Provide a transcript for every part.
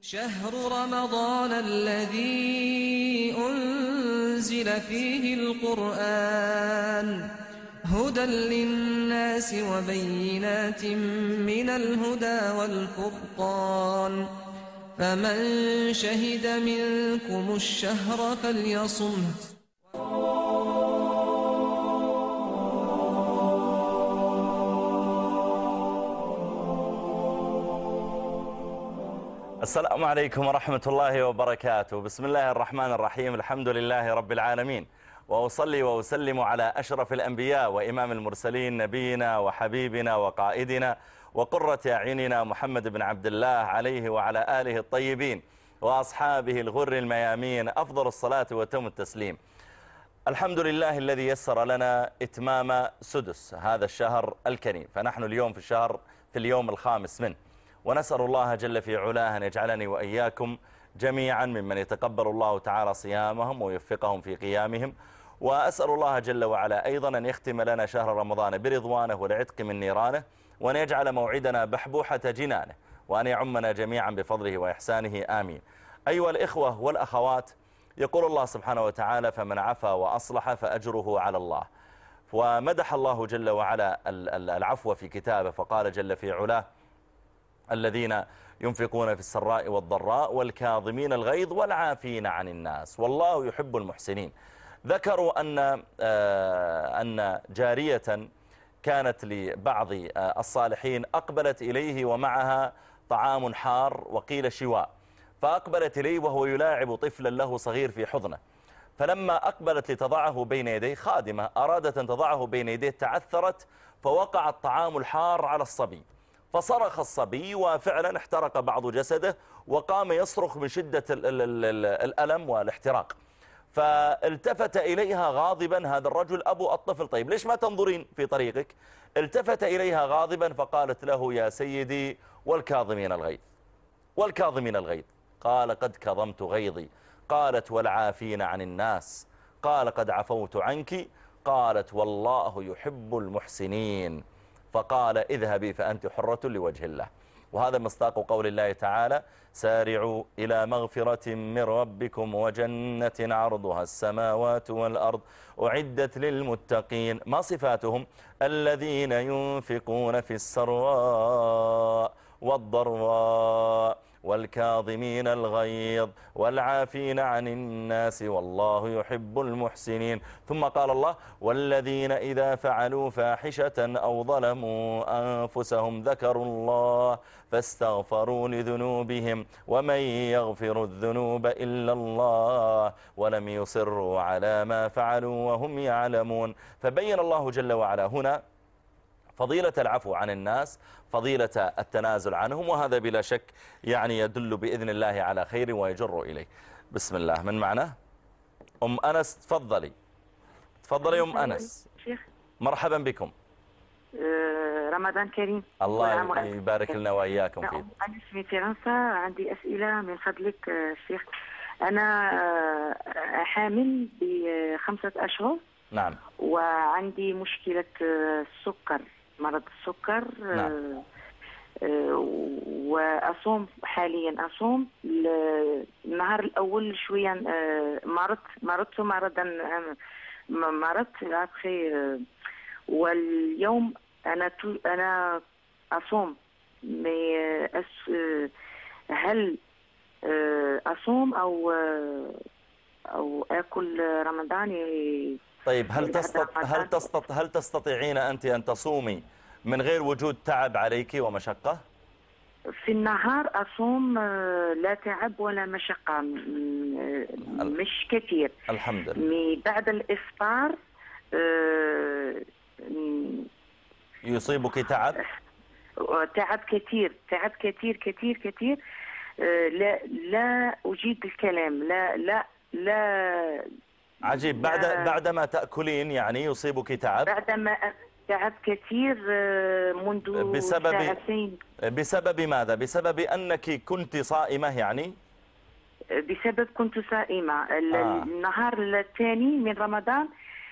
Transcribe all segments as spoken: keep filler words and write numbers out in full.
شهر رمضان الذي أنزل فيه القرآن هدى للناس وبينات من الهدى والفرقان فمن شهد منكم الشهر فليصمه. السلام عليكم ورحمة الله وبركاته. بسم الله الرحمن الرحيم. الحمد لله رب العالمين، وأصلي وأسلم على أشرف الأنبياء وإمام المرسلين نبينا وحبيبنا وقائدنا وقرة أعيننا محمد بن عبد الله عليه وعلى آله الطيبين وأصحابه الغر الميامين أفضل الصلاة وتم التسليم. الحمد لله الذي يسر لنا إتمام سدس هذا الشهر الكريم، فنحن اليوم في الشهر في اليوم الخامس منه، ونسأل الله جل في علاه أن يجعلني وإياكم جميعا ممن يتقبل الله تعالى صيامهم ويوفقهم في قيامهم. وأسأل الله جل وعلا أيضا أن يختم لنا شهر رمضان برضوانه والعتق من نيرانه، وأن يجعل موعدنا بحبوحة جنانه، وأن يعمنا جميعا بفضله وإحسانه آمين. أيها الإخوة والأخوات، يقول الله سبحانه وتعالى: فمن عفا وأصلح فأجره على الله. ومدح الله جل وعلا العفو في كتابه، فقال جل في علاه: الذين ينفقون في السراء والضراء والكاظمين الغيظ والعافين عن الناس والله يحب المحسنين. ذكروا أن أن جارية كانت لبعض الصالحين أقبلت إليه ومعها طعام حار وقيل شواء، فأقبلت إليه وهو يلاعب طفلا له صغير في حضنه، فلما أقبلت لتضعه بين يديه، خادمة أرادت أن تضعه بين يديه، تعثرت فوقع الطعام الحار على الصبي، فصرخ الصبي وفعلا احترق بعض جسده وقام يصرخ من شدة الألم والاحتراق. فالتفت إليها غاضبا هذا الرجل أبو الطفل: طيب ليش ما تنظرين في طريقك؟ التفت إليها غاضبا فقالت له: يا سيدي والكاظمين الغيظ والكاظمين الغيظ. قال: قد كظمت غيظي. قالت: والعافين عن الناس. قال: قد عفوت عنك. قالت: والله يحب المحسنين. فقال: اذهبي فأنت حرة لوجه الله. وهذا مصداق قول الله تعالى: سارعوا إلى مغفرة من ربكم وجنة عرضها السماوات والأرض أعدت للمتقين. ما صفاتهم؟ الذين ينفقون في السراء والضراء والكاظمين الغيظ والعافين عن الناس والله يحب المحسنين. ثم قال الله: والذين إذا فعلوا فاحشة أو ظلموا أنفسهم ذكروا الله فاستغفروا لذنوبهم ومن يغفر الذنوب إلا الله ولم يصروا على ما فعلوا وهم يعلمون. فبين الله جل وعلا هنا فضيلة العفو عن الناس، فضيلة التنازل عنهم، وهذا بلا شك يعني يدل بإذن الله على خير ويجر إليه. بسم الله. من معنا؟ أم أنس، تفضلي تفضلي أم أنس. شيخ مرحبا بكم. رمضان كريم. الله يبارك لنا وإياكم فيه. أنا اسمي فرنسا، عندي أسئلة من فضلك شيخ. أنا حامل بخمسة أشهر. نعم. وعندي مشكلة السكر، مرض السكر. نعم. وأصوم حاليا، أصوم النهار الأول شوية مرضت مرضت مرضا مرضت أخي، واليوم أنا أنا أصوم. هل أصوم أو أو أكل رمضان؟ طيب هل تستطيع هل تستطيع هل تستطيعين أنت أن تصومي من غير وجود تعب عليك ومشقة؟ في النهار أصوم، لا تعب ولا مشقة، مش كثير. الحمد لله. بعد الإفطار يصيبك تعب؟ تعب كثير، تعب كثير كثير كثير. لا لا أجيد الكلام. لا لا لا عجيب. بعد بعدما تأكلين يعني يصيبك تعب؟ بعدما تعب كثير منذ بسبب ساعتين. بسبب ماذا؟ بسبب أنك كنت صائمة يعني؟ بسبب كنت صائمة. آه. النهار الثاني من رمضان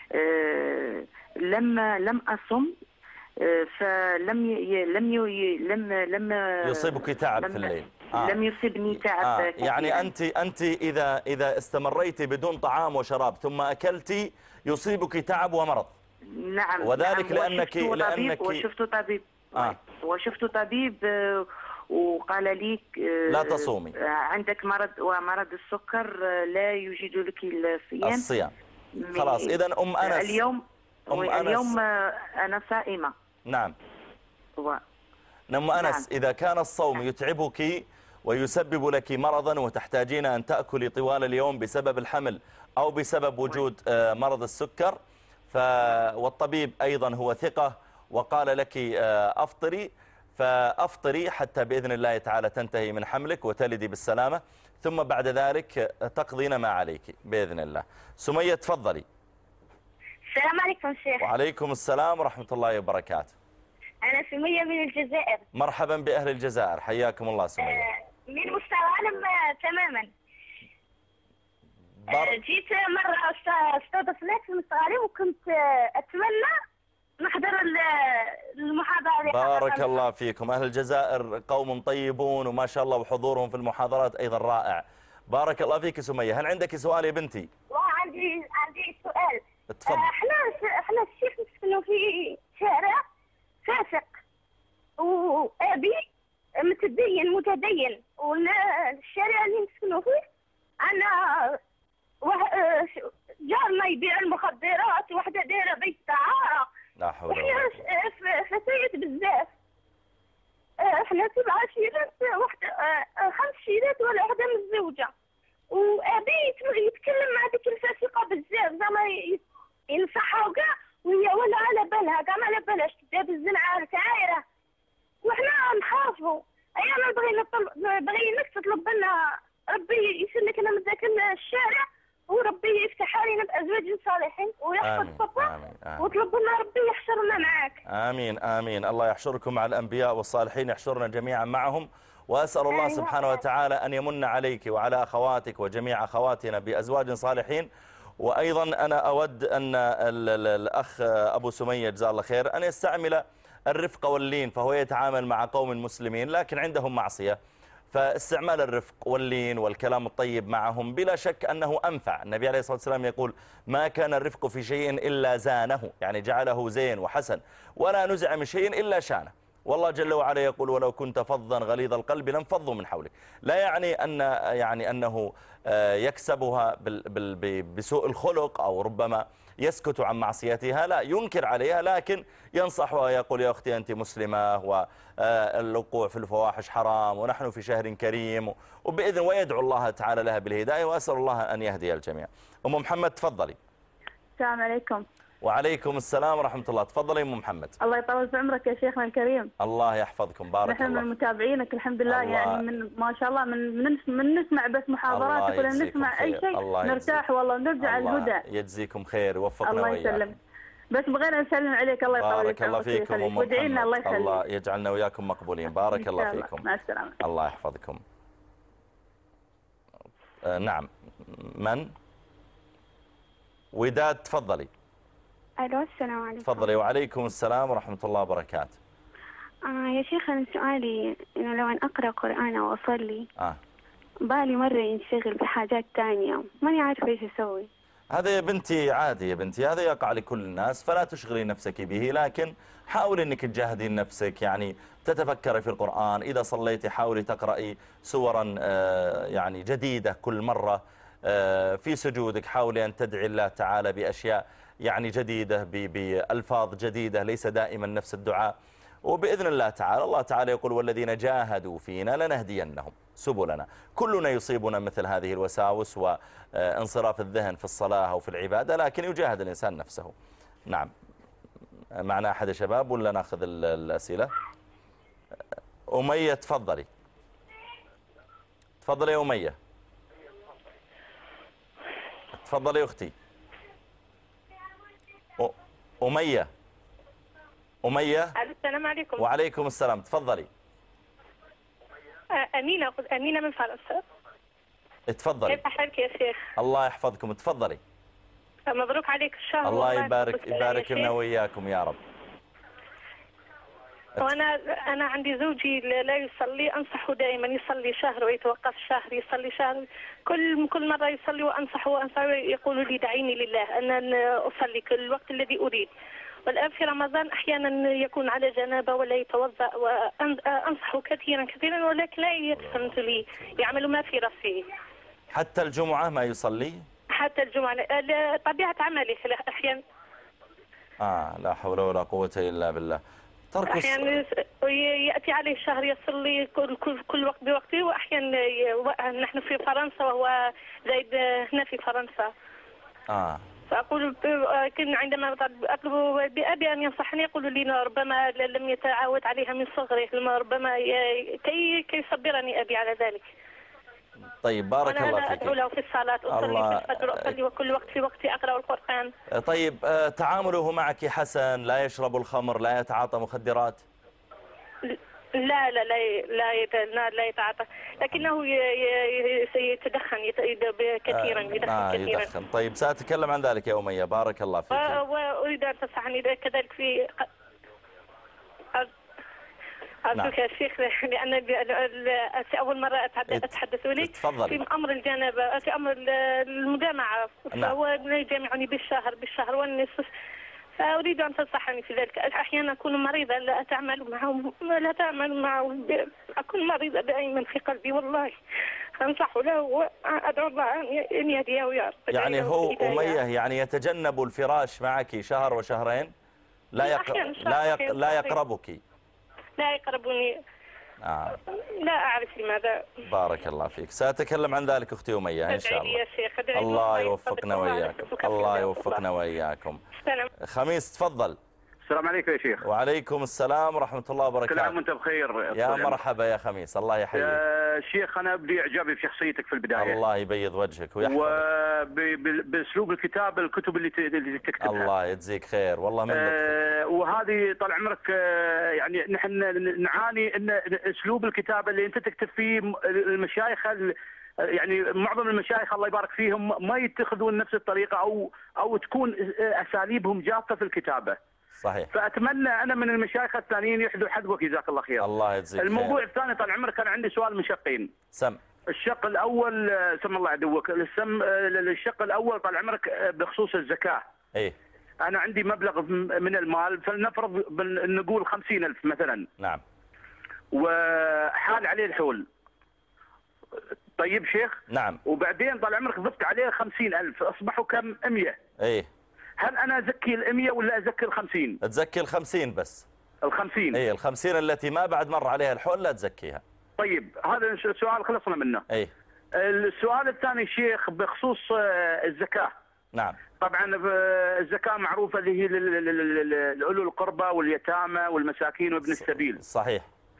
لما لم أصم، فلم ي... لم ي... لم لم يصيبك تعب في الليل. آه. لم يصبني تعب آه. كثيراً. يعني أنت أنت إذا إذا استمريت بدون طعام وشراب ثم أكلت يصيبك تعب ومرض. نعم وذلك نعم. لأنك وشفت لأنك طبيب وشفت طبيب آه. وشفت طبيب آه، وقال لي آه، لا تصومي. آه، عندك مرض ومرض السكر، آه، لا يوجد لك الصيام. الصيام. خلاص إذا أم أنس اليوم أم اليوم أنس آه، أنا صائمة. نعم. و... أم أنس نعم. إذا كان الصوم يتعبك ويسبب لك مرضا وتحتاجين أن تأكلي طوال اليوم بسبب الحمل أو بسبب وجود آه، مرض السكر، ف... والطبيب أيضا هو ثقة وقال لك آه، أفطري، فأفطري حتى بإذن الله تعالى تنتهي من حملك وتلدي بالسلامة، ثم بعد ذلك تقضين ما عليك بإذن الله. سمية تفضلي. السلام عليكم شيخ. وعليكم السلام ورحمة الله وبركاته. أنا سمية من الجزائر. مرحبا بأهل الجزائر، حياكم الله سمية. آه، من مستوى العالم آه، تماما. بار... آه، جيت مرة أست- استضفناك في مستوى العالم، وكنت آه، أتمنى نحضر ال- المحاضرة. بارك الله فيكم. أهل الجزائر قوم طيبون وما شاء الله، وحضورهم في المحاضرات أيضا رائع. بارك الله فيك سمية. هل عندك سؤال يا بنتي؟ وعندي عندي سؤال. تفضل. آه، احنا احنا الشيخ نسكنوا في شارع فاسق، وأبي متدين متدين، والشارع اللي نسكنوا فيه أنا وه- آه، جارنا يبيع المخدرات، وحدة دايرة بيت دعارة. لا حول ولا قوة. احنا ف- فسيت بزاف. آه، احنا سبع شيرات، وحدة آه، آه، خمس شيرات ولا وحدة متزوجة، وأبي يت- يتكلم مع ديك الفاسقة بزاف، زعما ي- ينصحها وكاع، وهي ولا على بالها كاع، ما على بالهاش تداب الزنعة تعايرة، وحنا نخافوا. أيانا بغي نطلب بغيناك تطلب لنا ربي يسلك لنا من ذاك الشارع، وربي يفتح علينا بأزواج صالحين ويحفظ آمين بابا، آمين آمين وطلب لنا ربي يحشرنا معاك. آمين آمين. الله يحشركم مع الأنبياء والصالحين، يحشرنا جميعا معهم. وأسأل الله آمين. سبحانه وتعالى أن يمن عليك وعلى أخواتك وجميع أخواتنا بأزواج صالحين. وأيضا أنا أود أن ال- ال- الأخ أبو سمية جزاه الله خير أن يستعمل الرفق واللين، فهو يتعامل مع قوم مسلمين لكن عندهم معصية، فاستعمال الرفق واللين والكلام الطيب معهم بلا شك أنه أنفع. النبي عليه الصلاة والسلام يقول ما كان الرفق في شيء إلا زانه، يعني جعله زين وحسن، ولا نزع من شيء إلا شانه. والله جل وعلا يقول ولو كنت فظا غليظ القلب لانفضوا من حولك. لا يعني أن يعني أنه يكسبها بسوء الخلق أو ربما يسكت عن معصيتها، لا، ينكر عليها لكن ينصحها ويقول يا أختي أنت مسلمة، والوقوع في الفواحش حرام، ونحن في شهر كريم، وبإذن ويدعو الله تعالى لها بالهداية، وأسأل الله أن يهدي الجميع. أم محمد تفضلي. السلام عليكم. وعليكم السلام ورحمة الله. تفضلي أم محمد. الله يطول في عمرك يا شيخنا الكريم. الله يحفظكم. بارك نحن الله. من متابعينك الحمد لله. الله. يعني من ما شاء الله من من, من نسمع بس محاضراتك ولا نسمع أي شيء نرتاح والله ونرجع الهدى. يجزيكم خير ووفقنا الله وإياكم. يسلم. بس بغينا نسلم عليك. الله يطول بارك في الله عمرك فيكم أم محمد. وادعي لنا الله يخليك. الله يجعلنا وياكم مقبولين. بارك الله فيكم. مع السلامة. الله يحفظكم. آه نعم. من؟ وداد تفضلي. ألو السلام عليكم. تفضلي. وعليكم السلام ورحمة الله وبركاته. آه يا شيخ أنا سؤالي إنه لو أن أقرأ قرآن أو أصلي آه. بالي مرة ينشغل بحاجات تانية، ماني عارفة إيش أسوي. هذا يا بنتي عادي يا بنتي، هذا يقع لكل الناس، فلا تشغلي نفسك به، لكن حاولي أنك تجاهدين نفسك، يعني تتفكري في القرآن. إذا صليتي حاولي تقرأي سورا آه يعني جديدة كل مرة. آه في سجودك حاولي أن تدعي الله تعالى بأشياء يعني جديدة، بألفاظ جديدة، ليس دائما نفس الدعاء. وبإذن الله تعالى، الله تعالى يقول والذين جاهدوا فينا لنهدينهم سبلنا. كلنا يصيبنا مثل هذه الوساوس وانصراف الذهن في الصلاة أو في العبادة، لكن يجاهد الإنسان نفسه. نعم. معنا أحد الشباب ولا نأخذ الأسئلة؟ أمية تفضلي. تفضلي يا أمية. تفضلي يا أختي. أمية. أمية. السلام عليكم. وعليكم السلام. تفضلي. أمينة أمينة من فرنسا. تفضلي. كيف حالك يا شيخ؟ الله يحفظكم. تفضلي. مبروك عليك الشهر. الله يبارك يبارك لنا وإياكم يا رب. وأنا أنا عندي زوجي لا يصلي، أنصحه دائما يصلي شهر ويتوقف شهر، يصلي شهر، كل كل مرة يصلي وأنصحه وأنصحه يقول لي دعيني لله أن أصلي كل الوقت الذي أريد. والآن في رمضان أحيانا يكون على جنابة ولا يتوضأ، وأنصحه كثيرا كثيرا ولكن لا يتفهمت لي، يعمل ما في رأسه. حتى الجمعة ما يصلي؟ حتى الجمعة طبيعة عمله أحيانا. آه لا حول ولا قوة إلا بالله. ترك أحيانا يأتي عليه شهر يصلي كل, كل, كل وقت بوقته، وأحيانا نحن في فرنسا وهو زايد هنا في فرنسا. آه فأقول كن عندما أطلب بأبي أن ينصحني يقول لي ربما لم يتعود عليها من صغره، ربما كي كي يصبرني أبي على ذلك. طيب بارك الله فيك. أنا أدعو له في الصلاة، أصلي في الفجر، أصلي وكل وقت في وقتي أقرأ القرآن. طيب تعامله معك حسن؟ لا يشرب الخمر، لا يتعاطى مخدرات؟ لا لا لا لا لا يتعاطى، لكنه يتدخن كثيرا، يدخن آه كثيرا. يدخن. طيب سأتكلم عن ذلك يا أمية. بارك الله فيك. وأريد أن تنصحني كذلك في أرجوك يا شيخ، لأن في أول مرة أتحدث إليك في أمر الجنابة، في أمر المجامعة، فهو يجامعني بالشهر بالشهر والنصف، فأريد أن تنصحني في ذلك. أحيانا أكون مريضة لا أتعامل معه، لا أتعامل معه، أكون مريضة دائما في قلبي والله. أنصح له وأدعو الله أن يهديه ويا رب. يعني هو أمية يعني يتجنب الفراش معك شهر وشهرين، لا يق... لا يق... لا يقربك؟ لا يقربني. آه. لا أعرف لماذا. بارك الله فيك. سأتكلم عن ذلك أختي أمية إن شاء الله. يا شيخ. الله يوفقنا وإياكم. الله يوفقنا وإياكم. خميس تفضل. السلام عليكم يا شيخ. وعليكم السلام ورحمة الله وبركاته. كل عام وانت بخير. يا مرحبا يا خميس، الله يحييك. يا شيخ أنا بدي إعجابي بشخصيتك في البداية. الله يبيض وجهك ويحفظك. وبأسلوب الكتاب الكتب اللي اللي تكتبها. الله يجزيك خير والله من لطفك. آه وهذه طال عمرك آه يعني نحن نعاني ان أسلوب الكتابة اللي أنت تكتب فيه المشايخ، يعني معظم المشايخ الله يبارك فيهم ما يتخذون نفس الطريقة أو أو تكون أساليبهم جافة في الكتابة. صحيح. فأتمنى أنا من المشايخ الثانيين يحذوا حذوك جزاك الله خير. الله يجزيك خير. الموضوع الثاني طال عمرك كان عندي سؤال من شقين. سم. الشق الأول سم الله عدوك، السم الشق الأول طال عمرك بخصوص الزكاة. إيه. أنا عندي مبلغ من المال، فلنفرض نقول خمسين ألف مثلا. نعم. وحال عليه الحول. طيب شيخ. نعم. وبعدين طال عمرك ضفت عليه خمسين ألف، أصبحوا كم؟ مئة. إيه. هل أنا أزكي الأمية ولا أزكي الخمسين؟ تزكي الخمسين بس. الخمسين. إيه الخمسين التي ما بعد مر عليها الحول لا تزكيها. طيب هذا السؤال خلصنا منه. إيه. السؤال الثاني شيخ بخصوص الزكاة. نعم. طبعا الزكاة معروفة اللي هي لأولو القربى واليتامى والمساكين وابن السبيل. صحيح.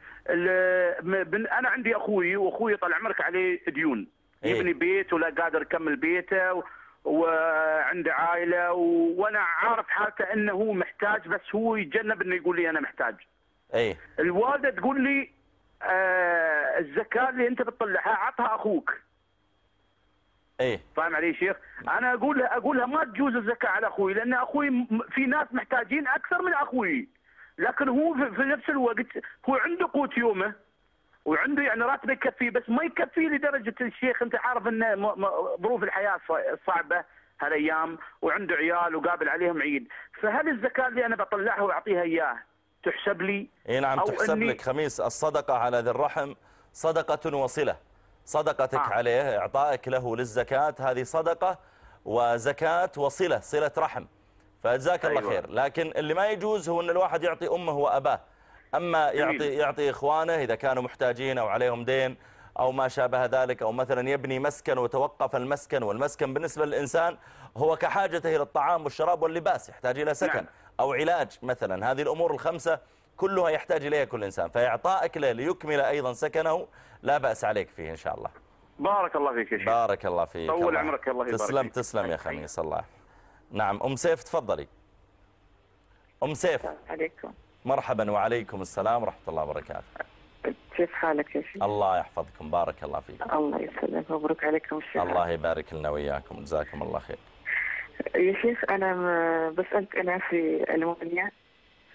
أنا عندي أخوي وأخوي طال عمرك عليه ديون. إيه؟ يبني بيت ولا قادر يكمل بيته وعنده عائلة و... وأنا عارف حالته أنه محتاج، بس هو يتجنب أنه يقول لي أنا محتاج. إيه؟ الوالدة تقول لي آه الزكاة اللي أنت بتطلعها عطها أخوك. إيه؟ فاهم علي شيخ؟ أنا أقول لها أقول لها ما تجوز الزكاة على أخوي، لأن أخوي في ناس محتاجين أكثر من أخوي، لكن هو في نفس الوقت هو عنده قوت يومه وعنده يعني راتبه يكفيه، بس ما يكفيه لدرجة الشيخ أنت عارف أن ظروف الحياة صعبة هالايام، وعنده عيال وقابل عليهم عيد، فهل الزكاة اللي أنا بطلعها وأعطيها إياه تحسب لي؟ إيه نعم تحسب لك خميس. الصدقة على ذي الرحم صدقة وصلة. صدقتك آه. عليه إعطائك له للزكاة هذه صدقة وزكاة وصلة، صلة رحم، فجزاك الله خير. لكن اللي ما يجوز هو أن الواحد يعطي أمه وأباه، أما يعطي يعطي إخوانه إذا كانوا محتاجين أو عليهم دين أو ما شابه ذلك، أو مثلا يبني مسكن وتوقف المسكن، والمسكن بالنسبة للإنسان هو كحاجته إلى الطعام والشراب واللباس، يحتاج إلى سكن نعم. أو علاج مثلا. هذه الأمور الخمسة كلها يحتاج إليها كل إنسان، فإعطائك له ليكمل أيضا سكنه لا بأس عليك فيه إن شاء الله. بارك الله فيك يا شيخ. بارك الله فيك. طول عمرك الله يبارك. تسلم تسلم يا خميس. الله. نعم أم سيف تفضلي. أم سيف. عليكم. مرحبا. وعليكم السلام ورحمة الله وبركاته. كيف حالك يا شيخ؟ الله يحفظكم. بارك الله فيك. الله يسلمك. مبروك عليكم الشيخ. الله يبارك لنا وإياكم. جزاكم الله خير. يا شيخ أنا بسألك، أنا في ألمانيا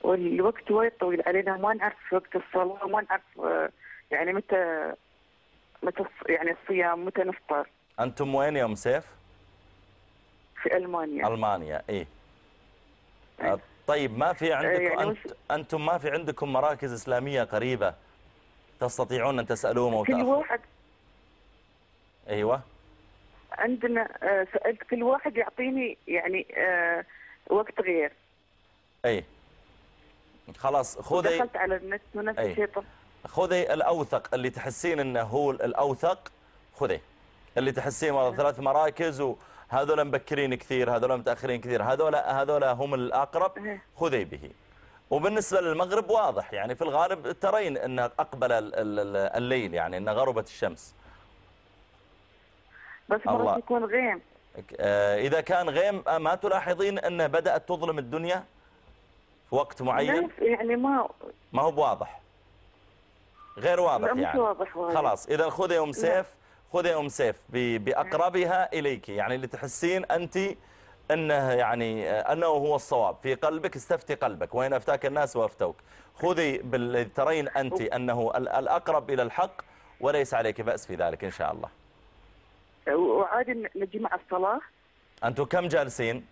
والوقت وايد طويل علينا، ما نعرف وقت الصلاة، وما نعرف يعني متى متى يعني الصيام، متى نفطر. أنتم وين يا أم سيف؟ في ألمانيا. ألمانيا إيه. أه طيب ما في عندكم يعني أنت أنتم ما في عندكم مراكز إسلامية قريبة تستطيعون أن تسألوهم أو كل واحد. أيوة. عندنا سألت كل واحد يعطيني يعني وقت غير. أي خلاص خذي. دخلت على النت ونفس الشيء. خذي الأوثق اللي تحسين أنه هو الأوثق، خذي اللي تحسين والله ثلاث مراكز وهذول مبكرين كثير هذول متأخرين كثير، هذول هذول هم الأقرب، خذي به. وبالنسبة للمغرب واضح يعني في الغالب ترين أن أقبل الليل، يعني أن غربت الشمس. بس مرات يكون غيم. إذا كان غيم ما تلاحظين أنه بدأت تظلم الدنيا في وقت معين؟ يعني ما ما هو بواضح، غير واضح يعني. واضح واضح. خلاص إذا خذي أم سيف، خذي أم سيف بأقربها إليك، يعني اللي تحسين أنت أنه يعني أنه هو الصواب في قلبك، استفتي قلبك، وين أفتاك الناس وأفتوك. خذي بالذي ترين أنت أنه الأقرب إلى الحق وليس عليك بأس في ذلك إن شاء الله. وعادي نجي مع الصلاة. أنتم كم جالسين؟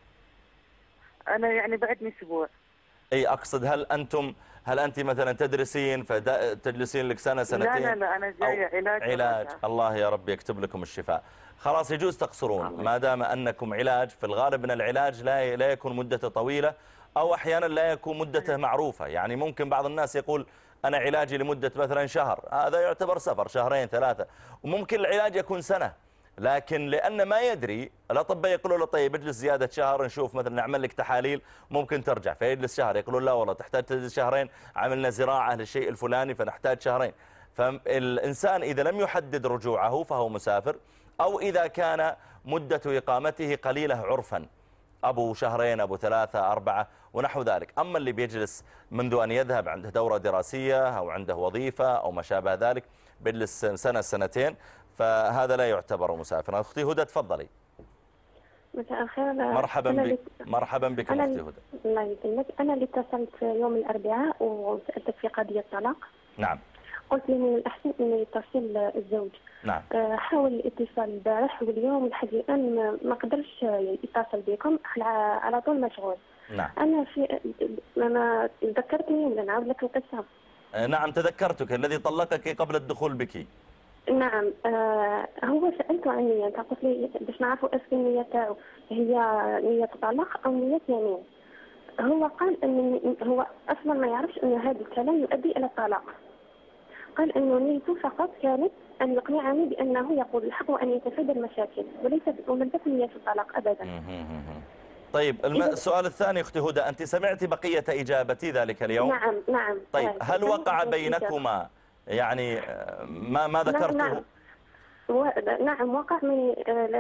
أنا يعني بعدني أسبوع. أي أقصد هل أنتم هل أنت مثلا تدرسين فتجلسين لك سنة سنتين؟ لا لا لا أنا جاية علاج. علاج الله يا رب يكتب لكم الشفاء. خلاص يجوز تقصرون ما دام أنكم علاج. في الغالب أن العلاج لا لا يكون مدته طويلة أو أحيانا لا يكون مدته معروفة. يعني ممكن بعض الناس يقول أنا علاجي لمدة مثلا شهر، هذا يعتبر سفر شهرين ثلاثة، وممكن العلاج يكون سنة. لكن لأن ما يدري الأطباء يقولوا له طيب اجلس زيادة شهر نشوف مثلا نعمل لك تحاليل ممكن ترجع، فيجلس شهر. يقولون لا والله تحتاج تجلس شهرين، عملنا زراعة للشيء الفلاني فنحتاج شهرين. فالإنسان إذا لم يحدد رجوعه فهو مسافر، أو إذا كان مدة إقامته قليلة عرفا، أبو شهرين أبو ثلاثة أربعة ونحو ذلك. أما اللي بيجلس منذ أن يذهب عنده دورة دراسية أو عنده وظيفة أو ما شابه ذلك بيجلس سنة سنتين، فهذا لا يعتبر مسافرا. أختي هدى تفضلي. مساء الخير. مرحبا بك. مرحبا بك أختي هدى. الله يسلمك. أنا اللي اتصلت يوم الأربعاء وسألتك في قضية الطلاق. نعم. قلت لي من الأحسن أن يتصل الزوج. نعم. حاول الاتصال البارح واليوم لحد الآن ما قدرش يتصل بكم، على طول مشغول. نعم. أنا في أنا ذكرتني ولا نعاود لك القصة؟ نعم تذكرتك، الذي طلقك قبل الدخول بك. نعم. آه هو سألته عن النية، قلت لي باش نعرفوا اسم النية تاعو هي نية طلاق أو نية يمين. هو قال أن هو أصلا ما يعرفش أن هذا الكلام يؤدي إلى الطلاق. قال أنه نيته فقط كانت أن يقنعني بأنه يقول الحق وأن يتفادى المشاكل، وليست ولم تكن نية الطلاق أبدا. طيب السؤال الثاني أختي هدى، أنت سمعتي بقية إجابتي ذلك اليوم؟ نعم نعم. طيب هل وقع بينكما يعني ما ما ذكرته؟ نعم, نعم. نعم وقع من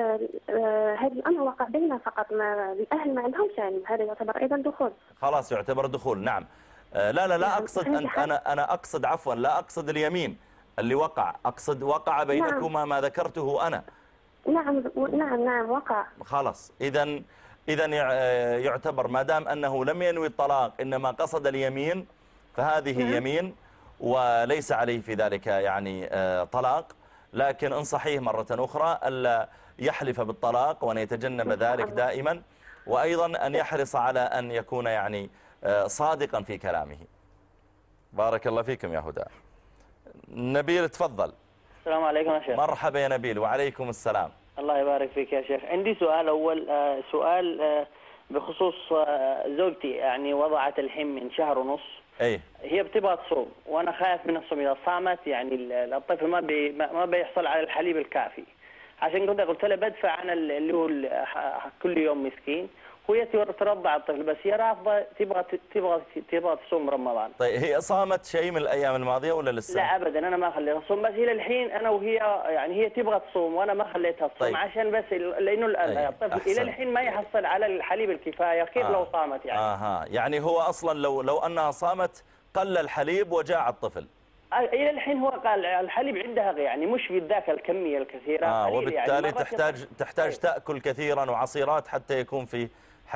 هذا الأمر وقع بيننا فقط، ما الأهل ما عندهمش يعني، هذا يعتبر أيضا دخول. خلاص يعتبر دخول. نعم. لا لا لا أقصد أن أنا أنا أقصد عفوا لا أقصد اليمين اللي وقع، أقصد وقع بينكما نعم. ما ذكرته أنا. نعم نعم نعم وقع. خلاص إذا إذا يعتبر ما دام أنه لم ينوي الطلاق إنما قصد اليمين فهذه نعم. يمين وليس عليه في ذلك يعني طلاق، لكن انصحيه مرة أخرى ألا يحلف بالطلاق وأن يتجنب ذلك دائما، وأيضا أن يحرص على أن يكون يعني صادقا في كلامه. بارك الله فيكم يا هدى. نبيل تفضل. السلام عليكم يا شيخ. مرحبا يا نبيل. وعليكم السلام. الله يبارك فيك يا شيخ. عندي سؤال أول، سؤال بخصوص زوجتي، يعني وضعت الحين من شهر ونص. ايه. هي بتبغى تصوم وانا خايف من الصوم، اذا صامت يعني الطفل ما بي ما بيحصل على الحليب الكافي، عشان كده قلت لها بدفع انا اللي هو كل يوم مسكين، وهي ترضع الطفل بس هي رافضه، تبغى تبغى تبغى تصوم رمضان. طيب هي صامت شيء من الايام الماضيه ولا لسه؟ لا ابدا انا ما خليتها تصوم، بس الى الحين انا وهي يعني هي تبغى تصوم وانا ما خليتها تصوم. طيب. عشان بس لانه الطفل الى الحين ما يحصل على الحليب الكفايه، كيف آه. لو صامت يعني؟ اها يعني هو اصلا لو لو انها صامت قل الحليب وجاع الطفل. الى الحين هو قال الحليب عندها يعني مش في ذاك الكميه الكثيره. آه وبالتالي يعني تحتاج تحتاج أيه. تاكل كثيرا وعصيرات حتى يكون في حليب.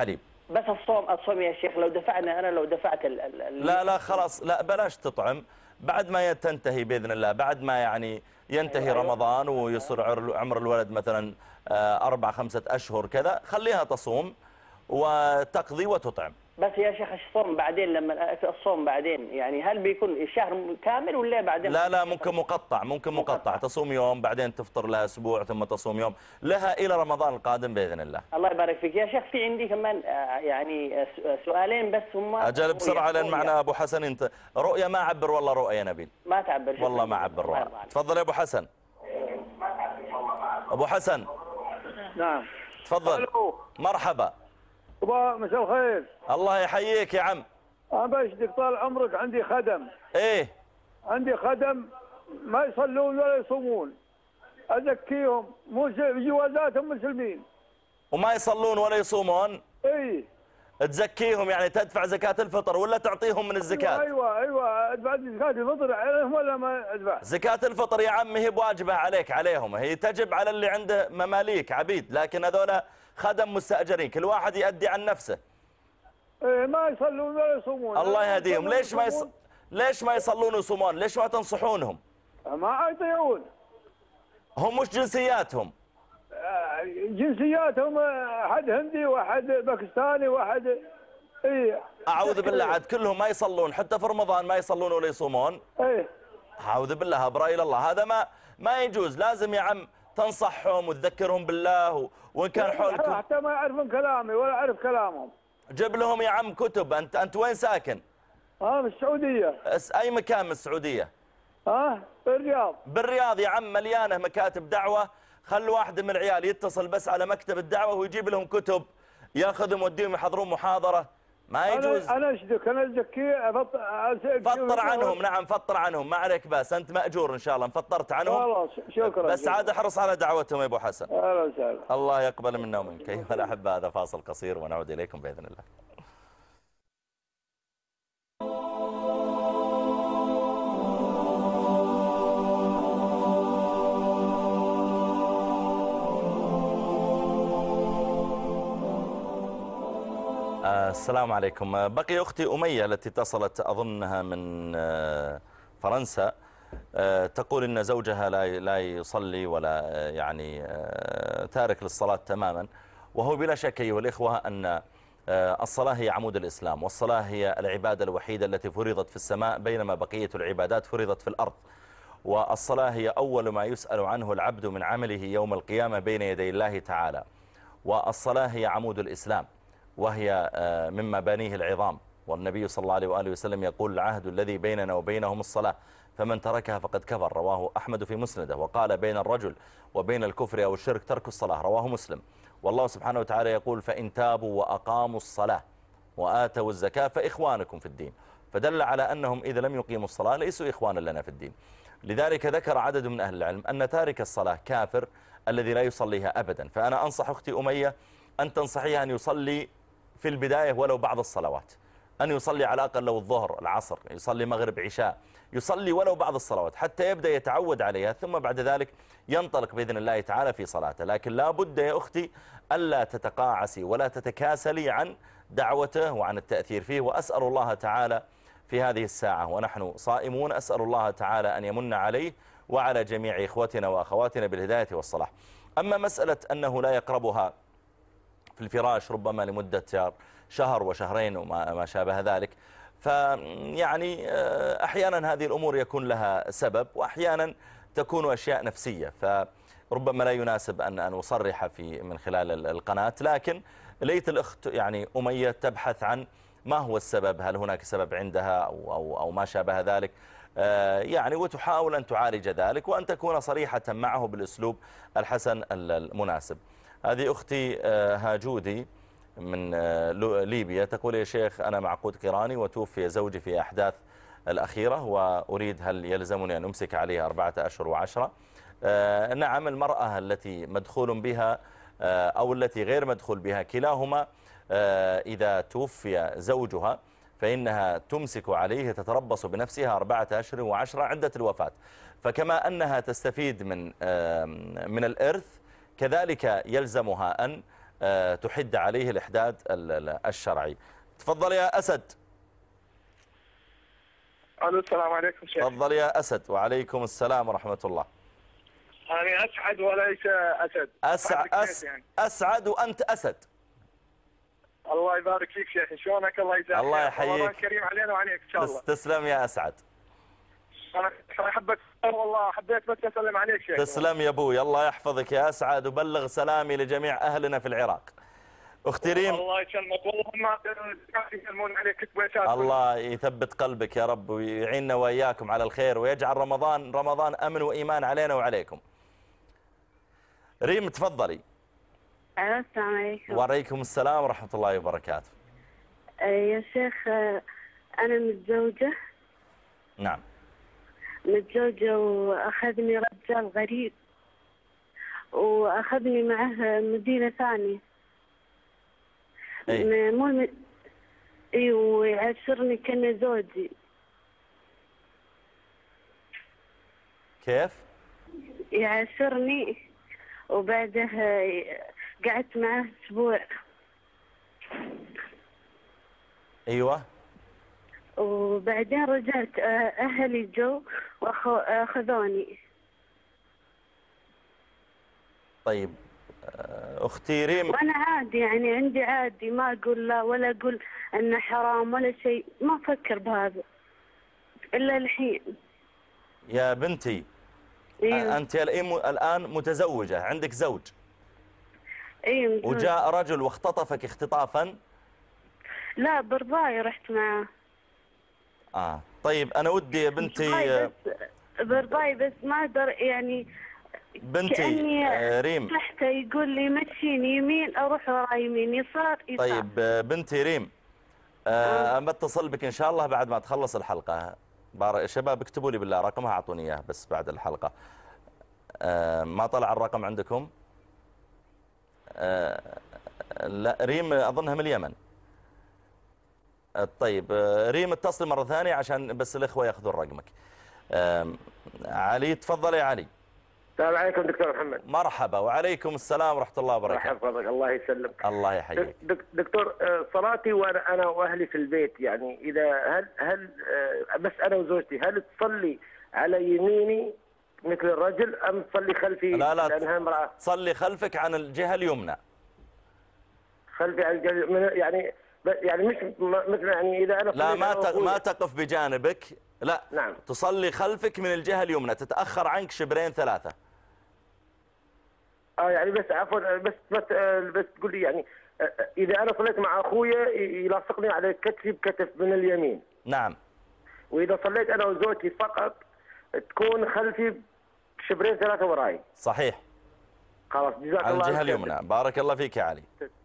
بس الصوم الصوم يا شيخ لو دفعنا أنا لو دفعت ال ال لا لا خلاص لا بلاش تطعم بعد ما تنتهي بإذن الله، بعد ما يعني ينتهي أيوة رمضان ويصير عمر الولد مثلا أربع خمسة أشهر كذا، خليها تصوم وتقضي وتطعم. بس يا شيخ الصوم بعدين لما الصوم بعدين يعني هل بيكون الشهر كامل ولا بعدين؟ لا لا ممكن مقطع، ممكن مقطع, مقطع. تصوم يوم بعدين تفطر لها أسبوع ثم تصوم يوم، لها إلى رمضان القادم بإذن الله. الله يبارك فيك يا شيخ. في عندي كمان يعني سؤالين بس هم. أجل بسرعة لأن معنا أبو حسن. أنت رؤية ما عبر والله رؤية يا نبيل؟ ما تعبر والله ما عبر رؤية. تفضل يا أبو حسن. أبو حسن. نعم. تفضل. مرحبا. مساء الخير. الله يحييك يا عم. أنا بشدك طال عمرك عندي خدم. إيه؟ عندي خدم ما يصلون ولا يصومون، أزكيهم مو جوازاتهم مسلمين. وما يصلون ولا يصومون؟ إيه. تزكيهم يعني تدفع زكاة الفطر ولا تعطيهم من الزكاة؟ أيوة أيوة أدفع زكاة الفطر عليهم ولا ما أدفع؟ زكاة الفطر يا عم هي بواجبة عليك عليهم، هي تجب على اللي عنده مماليك عبيد، لكن هذول خدم مستأجرين كل واحد يؤدي عن نفسه. إيه ما يصلون ولا يصومون. الله يهديهم. ليش ما يص... ليش ما يصلون ويصومون؟ ليش ما تنصحونهم؟ ما يطيعون. هم مش جنسياتهم؟ جنسياتهم أحد هندي وأحد باكستاني وأحد إيه. أعوذ بالله عاد كلهم ما يصلون حتى في رمضان ما يصلون ولا يصومون؟ إيه. أعوذ بالله أبرأ إلى الله. هذا ما ما يجوز. لازم يا عم تنصحهم وتذكرهم بالله، وإن كان حولكم حتى ما يعرفون كلامي ولا أعرف كلامهم. جيب لهم يا عم كتب. أنت أنت وين ساكن؟ اه في السعودية. أي مكان من السعودية؟ اه بالرياض. بالرياض يا عم مليانة مكاتب دعوة. خلوا واحد من العيال يتصل بس على مكتب الدعوة ويجيب لهم كتب ياخذهم يوديهم يحضرون محاضرة. ما يجوز. أنا أشدك أنا أزكي فطر عنهم. نعم فطر عنهم ما عليك بس أنت مأجور إن شاء الله. فطرت عنهم خلاص شكرا. بس عاد احرص على دعوتهم يا أبو حسن. أهلا وسهلا. الله يقبل منا ومنك. أيها الأحبة هذا فاصل قصير ونعود إليكم بإذن الله. السلام عليكم. بقي أختي أمية التي اتصلت أظنها من فرنسا تقول إن زوجها لا لا يصلي ولا يعني تارك للصلاة تماما، وهو بلا شك أيها الإخوة أن الصلاة هي عمود الإسلام، والصلاة هي العبادة الوحيدة التي فرضت في السماء بينما بقية العبادات فرضت في الأرض، والصلاة هي أول ما يسأل عنه العبد من عمله يوم القيامة بين يدي الله تعالى، والصلاة هي عمود الإسلام وهي من مبانيه العظام، والنبي صلى الله عليه وآله وسلم يقول العهد الذي بيننا وبينهم الصلاة فمن تركها فقد كفر. رواه أحمد في مسنده. وقال بين الرجل وبين الكفر أو الشرك ترك الصلاة. رواه مسلم. والله سبحانه وتعالى يقول فإن تابوا وأقاموا الصلاة وآتوا الزكاة فإخوانكم في الدين، فدل على أنهم إذا لم يقيموا الصلاة ليسوا إخوانا لنا في الدين. لذلك ذكر عدد من أهل العلم أن تارك الصلاة كافر الذي لا يصليها أبدا. فأنا أنصح أختي أمية أن تنصحيها أن يصلي في البداية ولو بعض الصلوات، أن يصلي على الأقل لو الظهر العصر، يصلي مغرب عشاء، يصلي ولو بعض الصلوات حتى يبدأ يتعود عليها، ثم بعد ذلك ينطلق بإذن الله تعالى في صلاته. لكن لا بد يا أختي ألا تتقاعسي ولا تتكاسلي عن دعوته وعن التأثير فيه. وأسأل الله تعالى في هذه الساعة ونحن صائمون أسأل الله تعالى أن يمن عليه وعلى جميع إخوتنا وأخواتنا بالهداية والصلاح. أما مسألة أنه لا يقربها في الفراش ربما لمدة شهر وشهرين وما شابه ذلك، فيعني أحيانا هذه الأمور يكون لها سبب وأحيانا تكون أشياء نفسية، فربما لا يناسب أن أن أصرح في من خلال القناة. لكن ليت الأخت يعني أمية تبحث عن ما هو السبب، هل هناك سبب عندها أو, أو, أو ما شابه ذلك يعني، وتحاول أن تعالج ذلك وأن تكون صريحة معه بالأسلوب الحسن المناسب. هذه أختي هاجودي من ليبيا تقول يا شيخ أنا معقود قراني وتوفي زوجي في أحداث الأخيرة وأريد هل يلزمني أن أمسك عليها أربعة أشهر وعشرة؟ نعم، المرأة التي مدخول بها أو التي غير مدخول بها كلاهما إذا توفي زوجها فإنها تمسك عليه تتربص بنفسها أربعة أشهر وعشرة عدة الوفاة. فكما أنها تستفيد من من الإرث كذلك يلزمها أن تحد عليه الإحداد الشرعي. تفضل يا أسد. الو السلام عليكم شيخ. تفضل يا أسد. وعليكم السلام ورحمة الله. أنا أسعد وليس أسد. أسعد أس... يعني. أسعد وأنت أسد. الله يبارك فيك شيخ. شلونك؟ الله يجزاك. الله يحييك. رمضان كريم علينا وعليك إن شاء الله. تسلم يا أسعد. أنا أحبك والله، حبيت بس أسلم عليك شيخ. تسلم يا أبوي، الله يحفظك يا أسعد، وبلغ سلامي لجميع أهلنا في العراق. أختي ريم. الله يسلمك والله، ما يسلمون عليك كتبيتات. الله يثبت قلبك يا رب ويعيننا وإياكم على الخير ويجعل رمضان رمضان أمن وإيمان علينا وعليكم. ريم تفضلي. السلام عليكم. وعليكم السلام ورحمة الله وبركاته. يا شيخ أنا متزوجة. نعم. متزوجة وأخذني رجال غريب وأخذني معه مدينة ثانية. أي. مو م... اي ويعاشرني كأنه زوجي. كيف؟ يعاشرني وبعده قعدت معه أسبوع. أيوة. وبعدين رجعت أهلي جو وأخذوني. طيب أختي ريم. وأنا عادي يعني عندي عادي، ما أقول لا ولا أقول أنه حرام ولا شيء، ما أفكر بهذا إلا الحين. يا بنتي. إيه؟ أنت الآن متزوجة، عندك زوج. إيه متزوجة. وجاء رجل واختطفك اختطافا. لا برضاي رحت معه. آه طيب أنا ودي يا بنتي. برضاي بس ما أقدر يعني. بنتي آه ريم. تحت يقول لي مشيني يمين أروح ورا يمين، يسار يسار. طيب بنتي ريم آه بتصل بك إن شاء الله بعد ما تخلص الحلقة. شباب اكتبوا لي بالله رقمها، أعطوني إياه بس بعد الحلقة. آه ما طلع الرقم عندكم؟ آه لا ريم أظنها من اليمن. آه طيب آه ريم اتصل مرة ثانية عشان بس الإخوة يأخذون رقمك. آه علي تفضل يا علي. السلام عليكم دكتور محمد. مرحبا. وعليكم السلام ورحمة الله وبركاته. حفظك الله يسلمك. الله يحييك. دكتور صلاتي وانا انا واهلي في البيت، يعني اذا هل هل بس انا وزوجتي، هل تصلي على يميني مثل الرجل ام تصلي خلفي؟ لا لا لانها امراه. تصلي خلفك عن الجهة اليمنى. خلفي عن الجهة يعني يعني مش مثل يعني اذا انا لا ما ما تقف بجانبك، لا. نعم. تصلي خلفك من الجهة اليمنى، تتأخر عنك شبرين ثلاثة. اه يعني بس عفوا بس بس بس تقول لي يعني اذا انا صليت مع اخويا يلاصقني على كتفي بكتف من اليمين. نعم. واذا صليت انا وزوجتي فقط تكون خلفي شبرين ثلاثه وراي. صحيح. خلاص جزاك الله. على الجهه اليمنى. بارك الله فيك يا علي.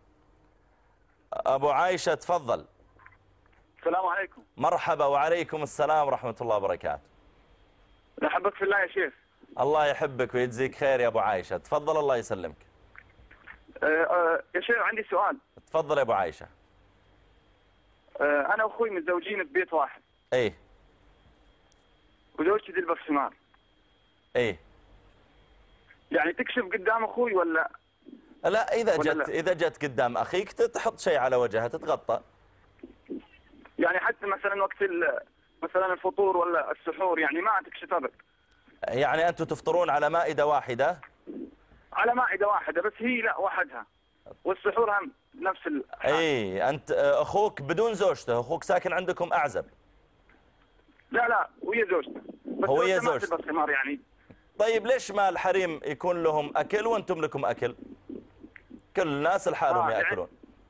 ابو عائشه تفضل. السلام عليكم. مرحبا. وعليكم السلام ورحمه الله وبركاته. نحبك في الله يا شيخ. الله يحبك ويجزيك خير يا ابو عائشه. تفضل الله يسلمك. أه أه يا شيخ عندي سؤال. تفضل يا ابو عائشه. أه انا واخوي متزوجين ببيت واحد. ايه. وزوجتي تلبس خمار. ايه. يعني تكشف قدام اخوي ولا لا؟ اذا ولا جت لا؟ اذا جت قدام اخيك تحط شيء على وجهها تتغطى. يعني حتى مثلا وقت مثلا الفطور ولا السحور يعني ما تكشف ابد. يعني انتم تفطرون على مائده واحده؟ على مائده واحده بس هي لا وحدها، والسحور هم نفس الحال. اي. انت اخوك بدون زوجته، اخوك ساكن عندكم اعزب؟ لا لا ويا زوجته. هو ويا زوجته. بس خمار يعني. طيب ليش ما الحريم يكون لهم اكل وانتم لكم اكل؟ كل الناس لحالهم آه ياكلون.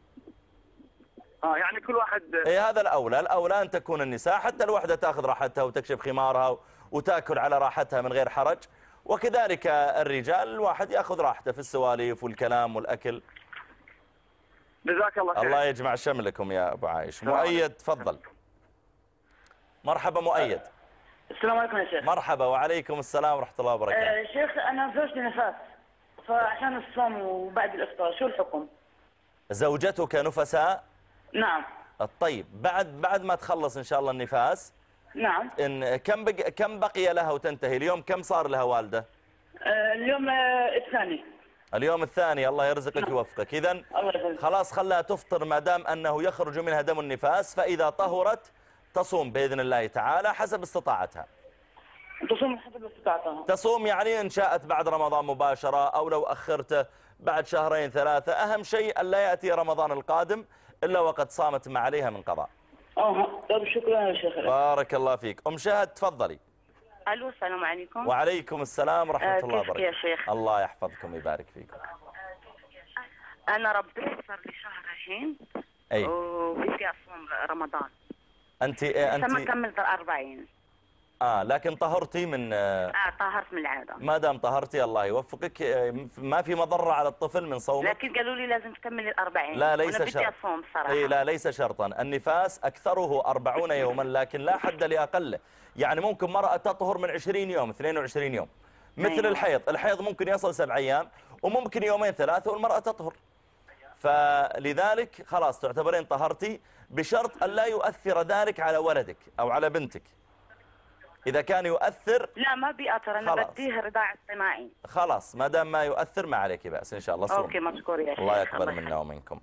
اه يعني كل واحد. اي هذا الاولى، الاولى ان تكون النساء حتى الوحده تاخذ راحتها وتكشف خمارها وتاكل على راحتها من غير حرج، وكذلك الرجال الواحد ياخذ راحته في السواليف والكلام والاكل. جزاك الله خير. الله يجمع شملكم يا ابو عايش. مؤيد تفضل. مرحبا مؤيد. السلام عليكم يا شيخ. مرحبا. وعليكم السلام ورحمه الله وبركاته. آه شيخ انا زوجتي نفاس، فعشان الصوم وبعد الافطار شو الحكم؟ زوجتك نفساء؟ نعم. طيب بعد بعد ما تخلص ان شاء الله النفاس. نعم. إن كم بقي كم بقي لها وتنتهي؟ اليوم كم صار لها والده؟ آه اليوم آه الثاني. اليوم الثاني. الله يرزقك ويوفقك. إذن خلاص خلها تفطر ما دام أنه يخرج منها دم النفاس، فإذا طهرت تصوم بإذن الله تعالى حسب استطاعتها. تصوم حسب استطاعتها. تصوم يعني إن شاءت بعد رمضان مباشرة أو لو أخرته بعد شهرين ثلاثة. أهم شيء أن لا يأتي رمضان القادم إلا وقد صامت ما عليها من قضاء. اه طيب شكرا يا شيخ. بارك الله فيك. أم شهد تفضلي. الو السلام عليكم. وعليكم السلام ورحمة آه الله وبركاته. يا شيخ؟ الله يحفظكم ويبارك فيكم. انا ربيت صار لي شهر الحين. اي وبدي اصوم رمضان. انت انت ما كملت الأربعين. اه لكن طهرتي من اه طهرت من العاده. ما دام طهرتي الله يوفقك. ما في مضره على الطفل من صومك. لكن قالوا لي لازم تكمل الأربعين. لا ليس شرط. بدي اصوم الصراحه. اي لا ليس شرطا. النفاس اكثره أربعون يوما لكن لا حد لاقله. يعني ممكن مرأة تطهر من عشرين يوم اثنين وعشرين يوم مثل أيوة. الحيض الحيض ممكن يصل سبع أيام وممكن يومين ثلاثة والمرأة تطهر. فلذلك خلاص تعتبرين طهرتي بشرط أن لا يؤثر ذلك على ولدك أو على بنتك. إذا كان يؤثر لا ما بيأثر. أنا بديه رضاع اصطناعي. خلاص ما دام ما يؤثر ما عليك بأس إن شاء الله. أوكي مشكور يا شيخ. الله يقبل منا ومنكم.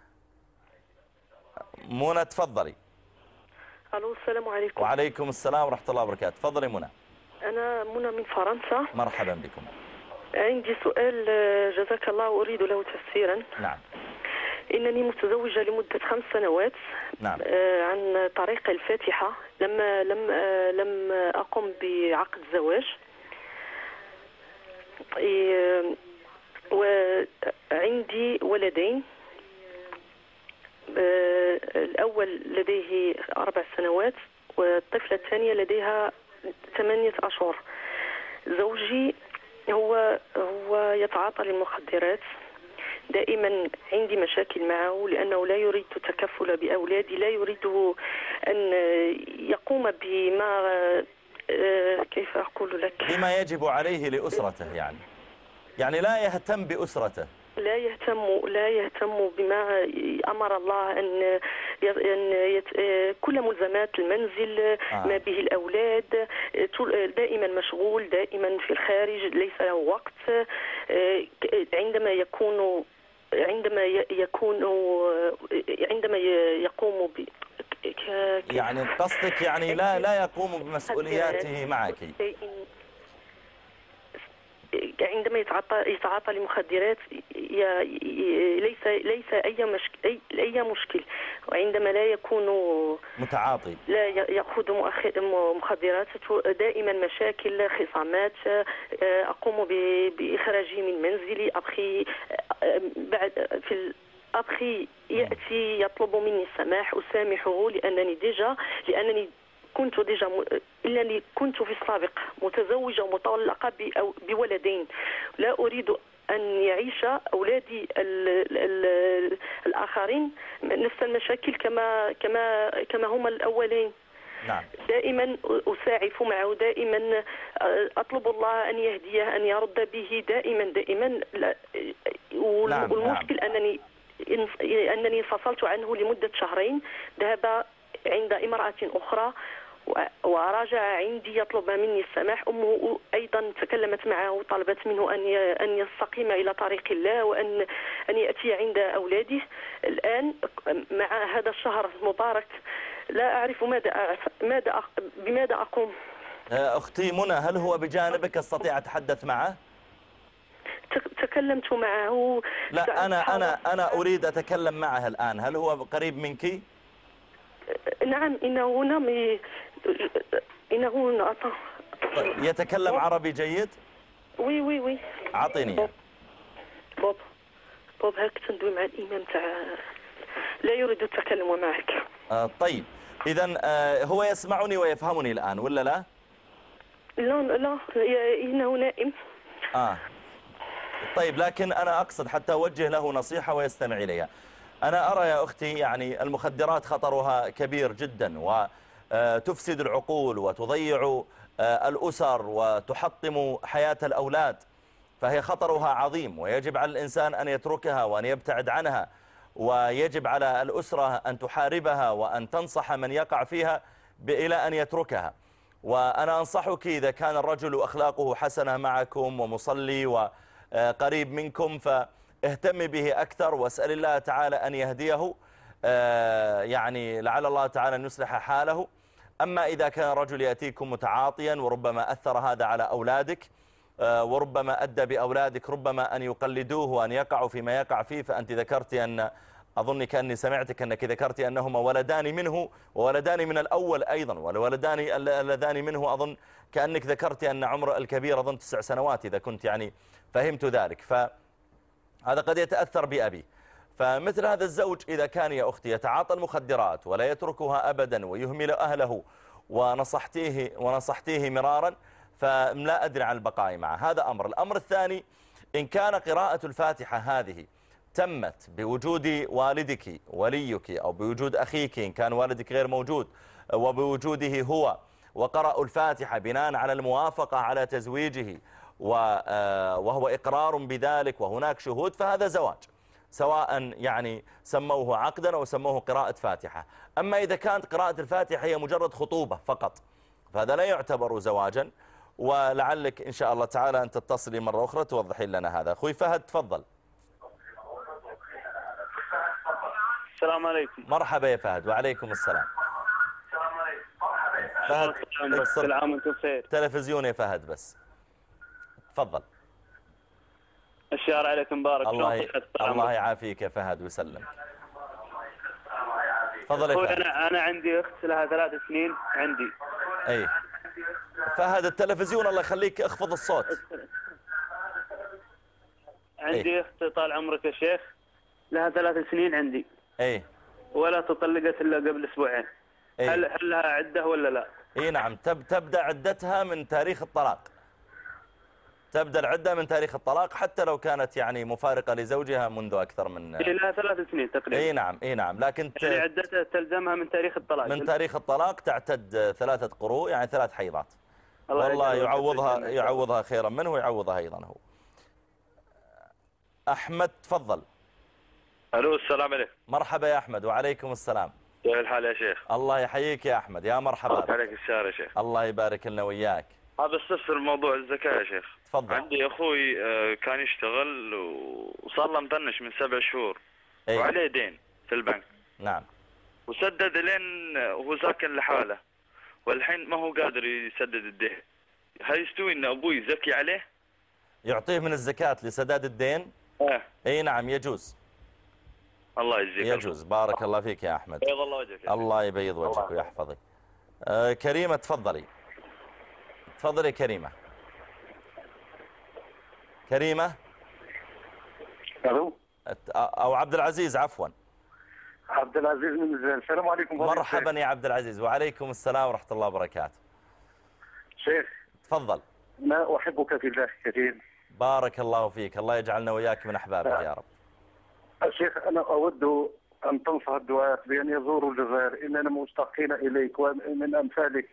منى تفضلي. الو السلام عليكم. وعليكم السلام ورحمة الله وبركاته. تفضلي منى. أنا منى من فرنسا. مرحبا بكم. عندي سؤال جزاك الله وأريد له تفسيرا. نعم. إنني متزوجة لمدة خمس سنوات. نعم. عن طريق الفاتحة. لما لم لم أقم بعقد زواج. وعندي ولدين. الأول لديه أربع سنوات والطفلة الثانية لديها ثمانية أشهر. زوجي هو هو يتعاطى للمخدرات. دائما عندي مشاكل معه لأنه لا يريد التكفل بأولادي. لا يريد أن يقوم بما كيف أقول لك بما يجب عليه لأسرته. يعني يعني لا يهتم بأسرته. لا يهتم لا يهتم بما أمر الله أن أن كل ملزمات المنزل. آه. ما به الأولاد. دائما مشغول دائما في الخارج ليس له وقت. عندما يكون عندما يكون عندما يقوم ب يعني قصدك يعني لا لا يقوم بمسؤولياته معك. عندما يتعاطى يتعاطى لمخدرات ليس ليس اي مشكل اي اي مشكل. وعندما لا يكون متعاطي لا ياخذ مخدرات دائما مشاكل خصامات. اقوم باخراجه من منزلي. ابخي بعد في ابخي ياتي يطلب مني السماح اسامحه لانني ديجا لانني كنت ديجا م... إنني كنت في السابق متزوجة ومطلقة بولدين. لا أريد أن يعيش أولادي ال... ال... الآخرين نفس المشاكل كما كما كما هما الأولين. نعم. دائما أساعف معه. دائما أطلب الله أن يهديه أن يرد به دائما دائما. نعم. والمشكل نعم. أنني أنني انفصلت عنه لمدة شهرين. ذهب عند امرأة أخرى وراجع عندي يطلب مني السماح. أمه أيضا تكلمت معه وطلبت منه أن أن يستقيم إلى طريق الله وأن أن يأتي عند أولاده. الآن مع هذا الشهر المبارك لا أعرف ماذا ماذا بماذا أقوم. أختي منى هل هو بجانبك استطيع أتحدث معه؟ تكلمت معه. لا أنا أنا أنا أريد أتكلم معه الآن. هل هو قريب منك؟ نعم إنه هنا م... إنه هنا. طيب يتكلم عربي جيد؟ وي وي وي. أعطيني. بوب بوب, بوب هاك تندوي مع الإمام تاع لا يريد التكلم معك. آه طيب إذا آه هو يسمعني ويفهمني الآن ولا لا؟ لا لا إنه نائم. آه طيب لكن أنا أقصد حتى أوجه له نصيحة ويستمع إليها. أنا أرى يا أختي يعني المخدرات خطرها كبير جدا وتفسد العقول وتضيع الأسر وتحطم حياة الأولاد. فهي خطرها عظيم ويجب على الإنسان أن يتركها وأن يبتعد عنها. ويجب على الأسرة أن تحاربها وأن تنصح من يقع فيها إلى أن يتركها. وأنا أنصحك إذا كان الرجل أخلاقه حسنة معكم ومصلي و قريب منكم، فاهتم به أكثر واسأل الله تعالى أن يهديه، يعني لعل الله تعالى أن يصلح حاله. أما إذا كان رجل يأتيكم متعاطيا وربما أثر هذا على أولادك وربما أدى بأولادك ربما أن يقلدوه وأن يقعوا فيما يقع فيه، فأنت ذكرت أن أظن كأني سمعتك أنك ذكرت أنهما ولدان منه وولدان من الأول أيضا، والولدان اللذان منه أظن كأنك ذكرت أن عمر الكبير أظن تسع سنوات إذا كنت يعني فهمت ذلك، فهذا قد يتأثر بأبي. فمثل هذا الزوج إذا كان يا أختي يتعاطى المخدرات ولا يتركها أبدا ويهمل أهله ونصحتيه, ونصحتيه مرارا، فلا أدري عن البقاء معه. هذا أمر. الأمر الثاني، إن كان قراءة الفاتحة هذه تمت بوجود والدك وليك أو بوجود أخيك إن كان والدك غير موجود وبوجوده هو، وقرأوا الفاتحة بناء على الموافقة على تزويجه وهو إقرار بذلك وهناك شهود، فهذا زواج، سواء يعني سموه عقدا أو سموه قراءة فاتحة. أما إذا كانت قراءة الفاتحة هي مجرد خطوبة فقط فهذا لا يعتبر زواجا، ولعلك إن شاء الله تعالى أن تتصلي مرة أخرى توضحي لنا هذا. أخوي فهد تفضل. السلام عليكم. مرحبا يا فهد. وعليكم السلام. فهد كل عام وانتم بخير. تلفزيون يا فهد بس. تفضل. الشهر عليكم مبارك. الله ي... الله يعافيك يا فهد ويسلم. تفضل يا فهد. انا انا عندي اخت لها ثلاث سنين عندي. اي فهد التلفزيون الله يخليك اخفض الصوت. عندي اخت طال عمرك يا شيخ لها ثلاث سنين عندي. اي ولا تطلقت الا قبل اسبوعين. هل هل لها عده ولا لا؟ اي نعم. تب تبدا عدتها من تاريخ الطلاق. تبدأ العدة من تاريخ الطلاق حتى لو كانت يعني مفارقة لزوجها منذ أكثر من إيه لها ثلاث سنين تقريبا. إيه نعم إيه نعم. لكن يعني عدتها تلزمها من تاريخ الطلاق. من تاريخ الطلاق تعتد ثلاثة قروء يعني ثلاث حيضات. والله يعوضها يعوضها خيرا منه ويعوضها أيضا هو. أحمد تفضل. ألو السلام عليكم. مرحبا يا أحمد. وعليكم السلام. كيف الحال يا شيخ؟ الله يحييك يا أحمد. يا مرحبا. الله عليك الشهر يا شيخ. الله يبارك لنا وياك. هذا استفسر موضوع الزكاة يا شيخ. تفضل. عندي أخوي كان يشتغل وصار له مطنش من سبع شهور. أيه. وعليه دين في البنك. نعم. وسدد لين وهو ساكن لحاله والحين ما هو قادر يسدد الدين. هل يستوي ان ابوي يزكي عليه؟ يعطيه من الزكاة لسداد الدين؟ اه اي نعم يجوز. الله يجزيك. يجوز. بارك الله فيك يا احمد. بيض الله وجهك. الله يبيض وجهك ويحفظك. آه كريمة تفضلي. تفضلي كريمة. كريمة. الو. او عبد العزيز عفوا. عبد العزيز من الزين. السلام عليكم. مرحبا يا عبد العزيز. وعليكم السلام ورحمة الله وبركاته. شيخ تفضل. أنا أحبك في الله كثير. بارك الله فيك. الله يجعلنا وياك من أحبابك يا رب. الشيخ أنا أود أن تنصح الدعاة بأن يزوروا الجزائر، إننا مشتاقين إليك ومن أمثالك.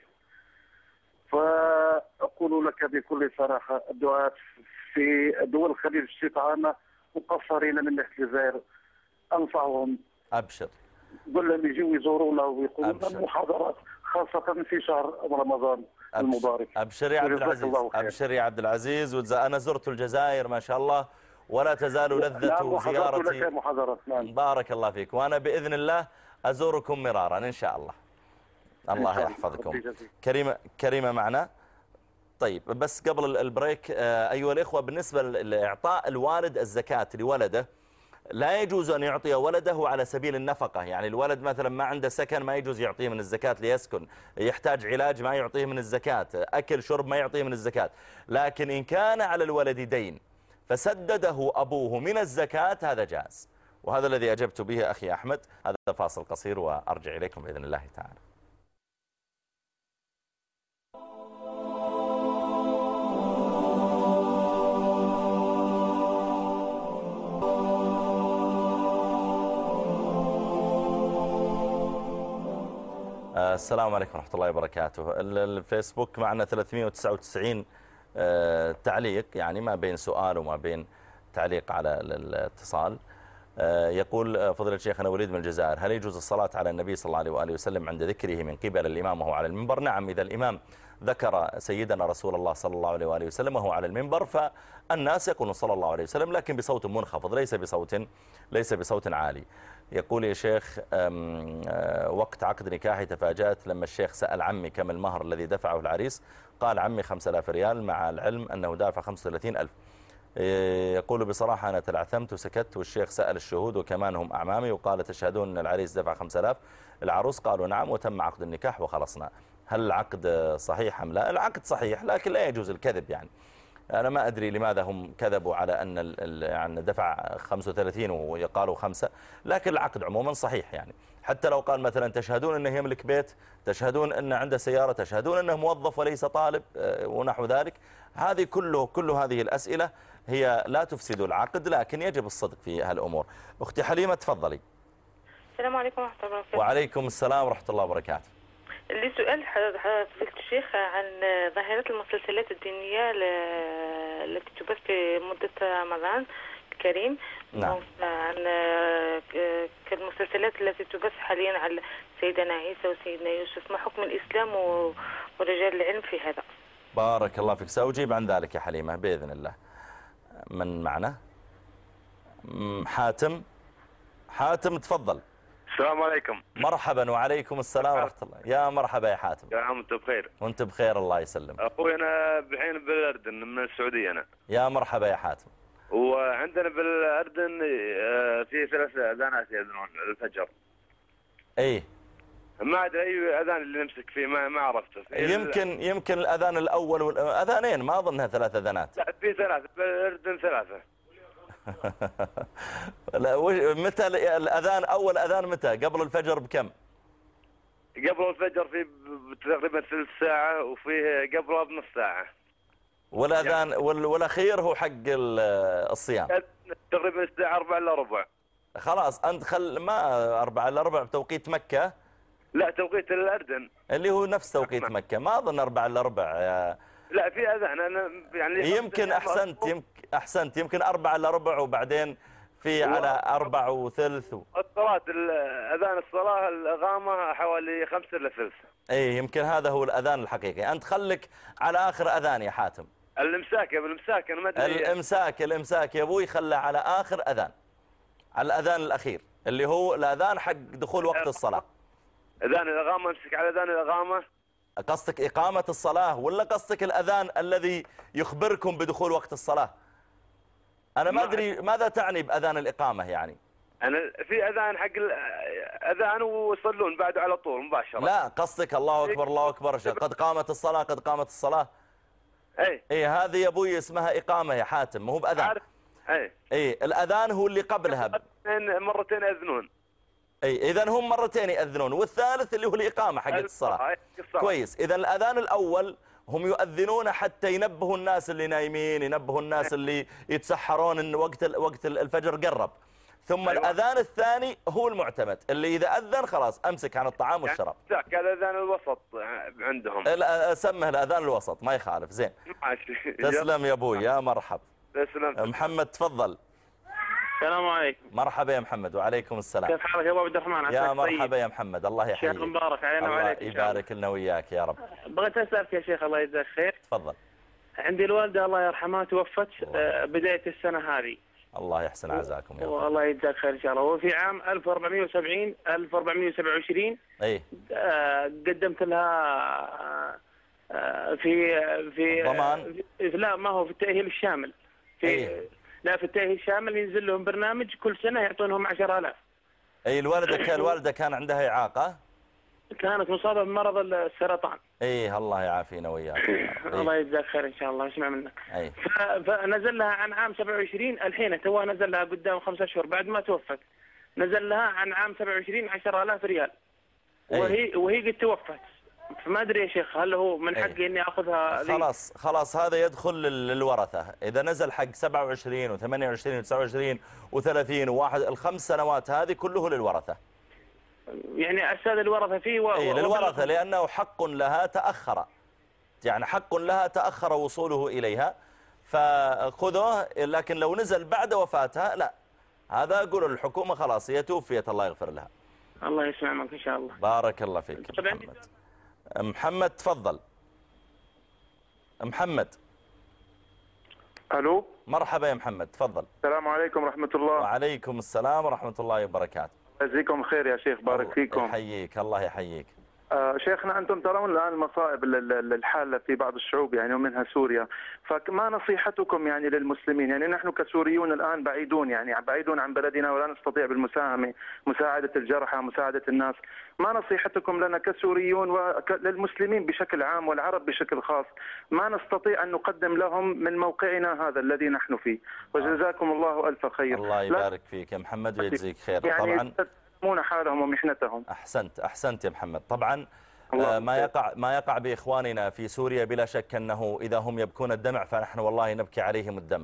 فأقول لك بكل صراحة الدعاة في دول الخليج الشيطان مقصرين من ناحية الجزائر. أنصحهم. أبشر. قل لهم يجوا يزورونا ويقولوا لنا محاضرات خاصة في شهر رمضان المبارك. أبشر يا عبد العزيز. أبشر يا عبد العزيز. أنا زرت الجزائر ما شاء الله ولا تزال لذة نعم زيارتي. لك محاضرات. نعم. بارك الله فيك. وأنا بإذن الله أزوركم مرارا إن شاء الله. الله يحفظكم. كريمة كريمة معنا. طيب بس قبل البريك أيها الإخوة، بالنسبة لإعطاء الوالد الزكاة لولده لا يجوز أن يعطي ولده على سبيل النفقة. يعني الولد مثلا ما عنده سكن ما يجوز يعطيه من الزكاة ليسكن، يحتاج علاج ما يعطيه من الزكاة، أكل شرب ما يعطيه من الزكاة. لكن إن كان على الولد دين فسدده أبوه من الزكاة هذا جاز، وهذا الذي أجبت به أخي أحمد. هذا فاصل قصير وأرجع إليكم بإذن الله تعالى. السلام عليكم ورحمة الله وبركاته. الفيسبوك معنا ثلاثمئة وتسعة وتسعين تعليق، يعني ما بين سؤال وما بين تعليق على الاتصال. يقول فضيلة الشيخ أنا وليد من الجزائر، هل يجوز الصلاة على النبي صلى الله عليه وآله وسلم عند ذكره من قبل الإمام وهو على المنبر؟ نعم، إذا الإمام ذكر سيدنا رسول الله صلى الله عليه وآله وسلم وهو على المنبر، فالناس يقولون صلى الله عليه وسلم لكن بصوت منخفض ليس بصوت ليس بصوت عالي. يقول يا شيخ وقت عقد نكاحي تفاجأت لما الشيخ سأل عمي كم المهر الذي دفعه العريس، قال عمي خمسة آلاف ريال مع العلم أنه دافع خمسة وثلاثين ألف. يقول بصراحة أنا تلعثمت وسكت، والشيخ سأل الشهود وكمان هم أعمامي وقال تشهدون أن العريس دفع خمسة آلاف. العروس قالوا نعم وتم عقد النكاح وخلصنا. هل العقد صحيح أم لا؟ العقد صحيح لكن لا يجوز الكذب. يعني أنا ما أدري لماذا هم كذبوا على أن يعني دفع خمسة وثلاثين ويقالوا خمسة، لكن العقد عموما صحيح. يعني حتى لو قال مثلا تشهدون أنه يملك بيت، تشهدون أنه عنده سيارة، تشهدون أنه موظف وليس طالب ونحو ذلك، هذه كله كل هذه الأسئلة هي لا تفسد العقد، لكن يجب الصدق في هالأمور. أختي حليمة تفضلي. السلام عليكم ورحمة الله وبركاته. وعليكم السلام ورحمة الله وبركاته. لي سؤال فضيلة الشيخ عن ظاهرة المسلسلات الدينية التي تبث في مدة رمضان الكريم. نعم. عن كالمسلسلات التي تبث حاليا على سيدنا عيسى وسيدنا يوسف، ما حكم الإسلام ورجال العلم في هذا؟ بارك الله فيك، سأجيب عن ذلك يا حليمة بإذن الله. من معنا؟ حاتم. حاتم تفضل. السلام عليكم. مرحبا. وعليكم السلام ورحمة الله. يا مرحبا يا حاتم. يا عم انت بخير. وانت بخير الله يسلمك. اخوي انا بحين بالاردن من السعودية انا. يا مرحبا يا حاتم. وعندنا بالاردن في ثلاث اذانات يأذنون الفجر. ايه. ما ادري اي اذان اللي نمسك فيه، ما ما عرفته. يمكن يمكن الاذان الاول والاذانين، ما اظنها ثلاث اذانات. لا في ثلاثة بالاردن ثلاثة. متى الأذان؟ أول أذان متى؟ قبل الفجر بكم؟ قبل الفجر في تقريبا ثلث ساعة، وفيه قبله بنص ساعة. والأذان والأخير هو حق الصيام تقريبا الساعة أربعة إلا ربع. خلاص أنت خل ما أربعة إلا ربع بتوقيت مكة. لا توقيت الأردن اللي هو نفس توقيت مكة، ما أظن أربعة إلا ربع يا... لا في أذان أنا يعني يمكن أحسنت يمكن أحسنت يمكن أربعة إلا ربع وبعدين في على أربعة وثلث و... الصلاة أذان الصلاة الإقامة حوالي خمسة إلا ثلث. إيه يمكن هذا هو الأذان الحقيقي. أنت خلك على آخر أذان يا حاتم. الإمساك يا بالإمساك أنا ما أدري. الإمساك الإمساك يا أبوي خلى على آخر أذان، على الأذان الأخير اللي هو الأذان حق دخول وقت الصلاة. أذان الإقامة امسك على أذان الإقامة. قصدك إقامة الصلاة ولا قصدك الأذان الذي يخبركم بدخول وقت الصلاة؟ أنا ما أدري ماذا تعني بأذان الإقامة يعني. أنا في أذان حق أذان ويصلون بعده على طول مباشرة. لا قصدك الله أكبر الله أكبر قد قامت الصلاة قد قامت الصلاة. أي أي هذه يا أبوي اسمها إقامة يا حاتم، مو بأذان. أي أي الأذان هو اللي قبلها مرتين يأذنون. اي اذا هم مرتين يأذنون، والثالث اللي هو الإقامة حقت الصلاة. كويس. اذا الأذان الأول هم يؤذنون حتى ينبهوا الناس اللي نايمين، ينبهوا الناس اللي يتسحرون ان وقت وقت الفجر قرب. ثم أيوة. الأذان الثاني هو المعتمد اللي إذا أذن خلاص أمسك عن الطعام والشراب. يعني الأذان الوسط عندهم. سمه الأذان الوسط ما يخالف. زين تسلم يا أبوي. يا مرحب. تسلم. محمد تفضل. السلام عليكم. مرحبا يا محمد. وعليكم السلام. كيف حالك يا ابو عبد الرحمن؟ يا مرحبا يا محمد. الله يحييك. شيخ مبارك علينا وعليك. الله يبارك لنا وياك يا رب. بغيت اسالك يا شيخ الله يجزاك خير. تفضل. عندي الوالده الله يرحمها توفت بدايه السنه هذه. الله يحسن عزاكم يا رب. والله يجزاك خير ان شاء الله. وفي عام ألف وأربعمائة وسبعين ألف وأربعمائة وسبعة وعشرين اي قدمت لها في في ضمان. لا ما هو في التاهيل الشامل. في أي. لا في التأهيل الشامل ينزل لهم برنامج كل سنة يعطونهم عشرة آلاف. أي الوالدة كان الوالدة كان عندها إعاقة؟ كانت مصابة بمرض السرطان. أي الله يعافينا وياك. الله يجزاك خير إن شاء الله اسمع منك. أي. فنزل لها عن عام سبعة وعشرين الحين توها نزل لها قدام خمسة أشهر بعد ما توفت. نزل لها عن عام سبعة وعشرين عشرة آلاف ريال. وهي وهي قد توفت. فما ادري يا شيخ هل هو من حقي اني اخذها؟ خلاص خلاص هذا يدخل للورثه. اذا نزل حق سبعة وعشرين وثمانية وعشرين وتسعة وعشرين وثلاثين وواحد الخمس سنوات هذه كله للورثه. يعني استاذ الورثه فيه و... اي للورثه لانه حق لها تاخر، يعني حق لها تاخر وصوله اليها فخذوه. لكن لو نزل بعد وفاتها لا، هذا اقول الحكومه خلاص هي توفيت الله يغفر لها. الله يسمع منك ان شاء الله. بارك الله فيك محمد. محمد تفضل. محمد. ألو. مرحبا يا محمد، تفضل. السلام عليكم ورحمة الله. وعليكم السلام ورحمة الله وبركاته. جزاكم خير يا شيخ، بارك فيكم. يحييك، الله يحييك. آه شيخنا، أنتم ترون الآن المصائب الحالة في بعض الشعوب يعني ومنها سوريا، فما نصيحتكم يعني للمسلمين؟ يعني نحن كسوريون الآن بعيدون يعني بعيدون عن بلدنا ولا نستطيع بالمساهمة مساعدة الجرحى مساعدة الناس، ما نصيحتكم لنا كسوريون وللمسلمين بشكل عام والعرب بشكل خاص؟ ما نستطيع أن نقدم لهم من موقعنا هذا الذي نحن فيه، وجزاكم الله ألف خير. الله يبارك فيك يا محمد ويجزيك خير. يعني طبعا يسمون حالهم ومحنتهم. أحسنت أحسنت يا محمد. طبعا ما يقع ما يقع بإخواننا في سوريا بلا شك أنه إذا هم يبكون الدمع فنحن والله نبكي عليهم الدم،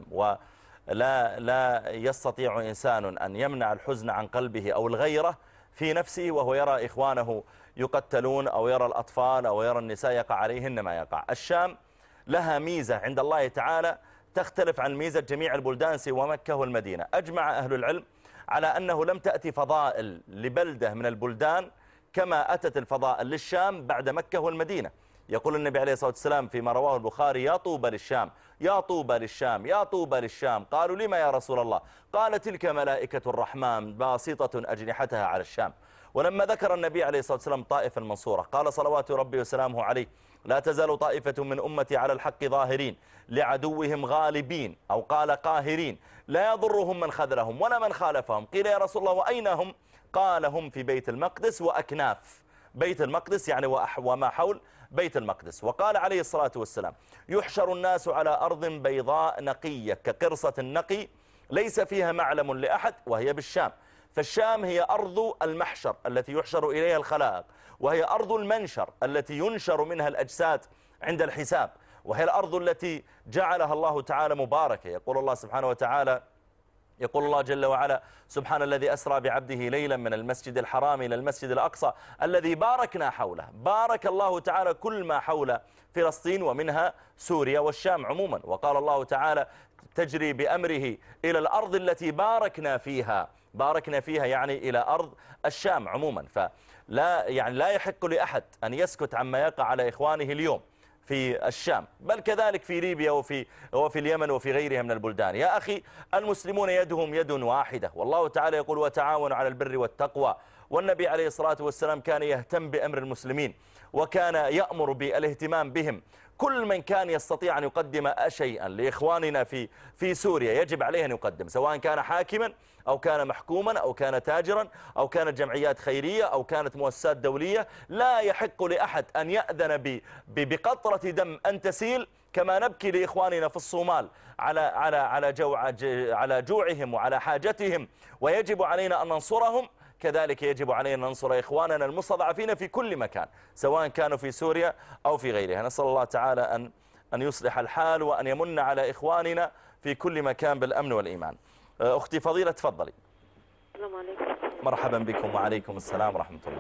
ولا لا يستطيع إنسان أن يمنع الحزن عن قلبه أو الغيرة في نفسه وهو يرى إخوانه يقتلون أو يرى الأطفال أو يرى النساء يقع عليهن ما يقع. الشام لها ميزة عند الله تعالى تختلف عن ميزة جميع البلدان سوى مكة والمدينة. أجمع أهل العلم على أنه لم تأتي فضائل لبلدة من البلدان كما أتت الفضائل للشام بعد مكة والمدينة. يقول النبي عليه الصلاة والسلام فيما رواه البخاري: يا طوبى للشام يا طوبى للشام يا طوبى للشام. قالوا: لما يا رسول الله؟ قال: تلك ملائكة الرحمن باسطة أجنحتها على الشام. ولما ذكر النبي عليه الصلاة والسلام طائفة المنصورة قال صلوات ربي وسلامه عليه: لا تزال طائفة من أمتي على الحق ظاهرين لعدوهم غالبين، أو قال قاهرين، لا يضرهم من خذلهم ولا من خالفهم. قيل: يا رسول الله وأين هم؟ قال: هم في بيت المقدس وأكناف بيت المقدس يعني وما حول بيت المقدس. وقال عليه الصلاة والسلام: يحشر الناس على أرض بيضاء نقية كقرصة النقي ليس فيها معلم لأحد، وهي بالشام. فالشام هي أرض المحشر التي يحشر إليها الخلائق، وهي أرض المنشر التي ينشر منها الأجساد عند الحساب، وهي الأرض التي جعلها الله تعالى مباركة. يقول الله سبحانه وتعالى يقول الله جل وعلا: سبحان الذي أسرى بعبده ليلا من المسجد الحرام إلى المسجد الأقصى الذي باركنا حوله. بارك الله تعالى كل ما حول فلسطين ومنها سوريا والشام عموما. وقال الله تعالى: تجري بأمره إلى الأرض التي باركنا فيها. باركنا فيها يعني إلى أرض الشام عموما. فلا يعني لا يحق لأحد أن يسكت عما يقع على إخوانه اليوم في الشام، بل كذلك في ليبيا وفي, وفي اليمن وفي غيرها من البلدان. يا أخي، المسلمون يدهم يد واحدة، والله تعالى يقول: وتعاونوا على البر والتقوى. والنبي عليه الصلاة والسلام كان يهتم بأمر المسلمين وكان يأمر بالاهتمام بهم. كل من كان يستطيع أن يقدم شيئا لإخواننا في في سوريا يجب عليه أن يقدم، سواء كان حاكما أو كان محكوما أو كان تاجرا أو كانت جمعيات خيرية أو كانت مؤسسات دولية. لا يحق لأحد أن يأذن بقطرة دم أن تسيل، كما نبكي لإخواننا في الصومال على على على جوع على جوعهم وعلى حاجتهم، ويجب علينا أن ننصرهم. كذلك يجب علينا أن ننصر إخواننا المستضعفين في كل مكان، سواء كانوا في سوريا أو في غيرها. نسأل الله تعالى أن أن يصلح الحال وأن يمن على إخواننا في كل مكان بالأمن والإيمان. أختي فضيلة تفضلي. السلام عليكم. مرحبا بكم. وعليكم السلام ورحمة الله.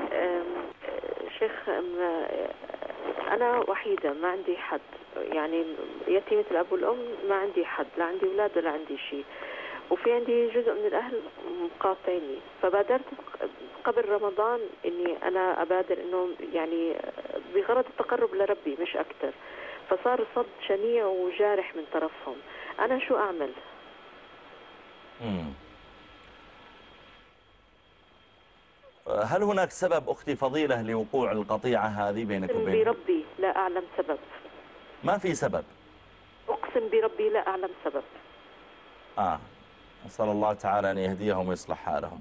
شيخ، أنا وحيدة ما عندي حد، يعني يتيمة الأب والأم، ما عندي حد، لا عندي أولاد ولا عندي شيء، وفي عندي جزء من الأهل مقاطعني. فبادرت قبل رمضان إني أنا أبادر إنه يعني بغرض التقرب لربي مش أكتر، فصار صد شنيع وجارح من طرفهم. أنا شو أعمل؟ مم. هل هناك سبب أختي فضيلة لوقوع القطيعة هذه بينك وبين؟ بربي لا أعلم سبب. ما في سبب؟ أقسم بربي لا أعلم سبب. آه أسأل الله تعالى أن يهديهم ويصلح حالهم.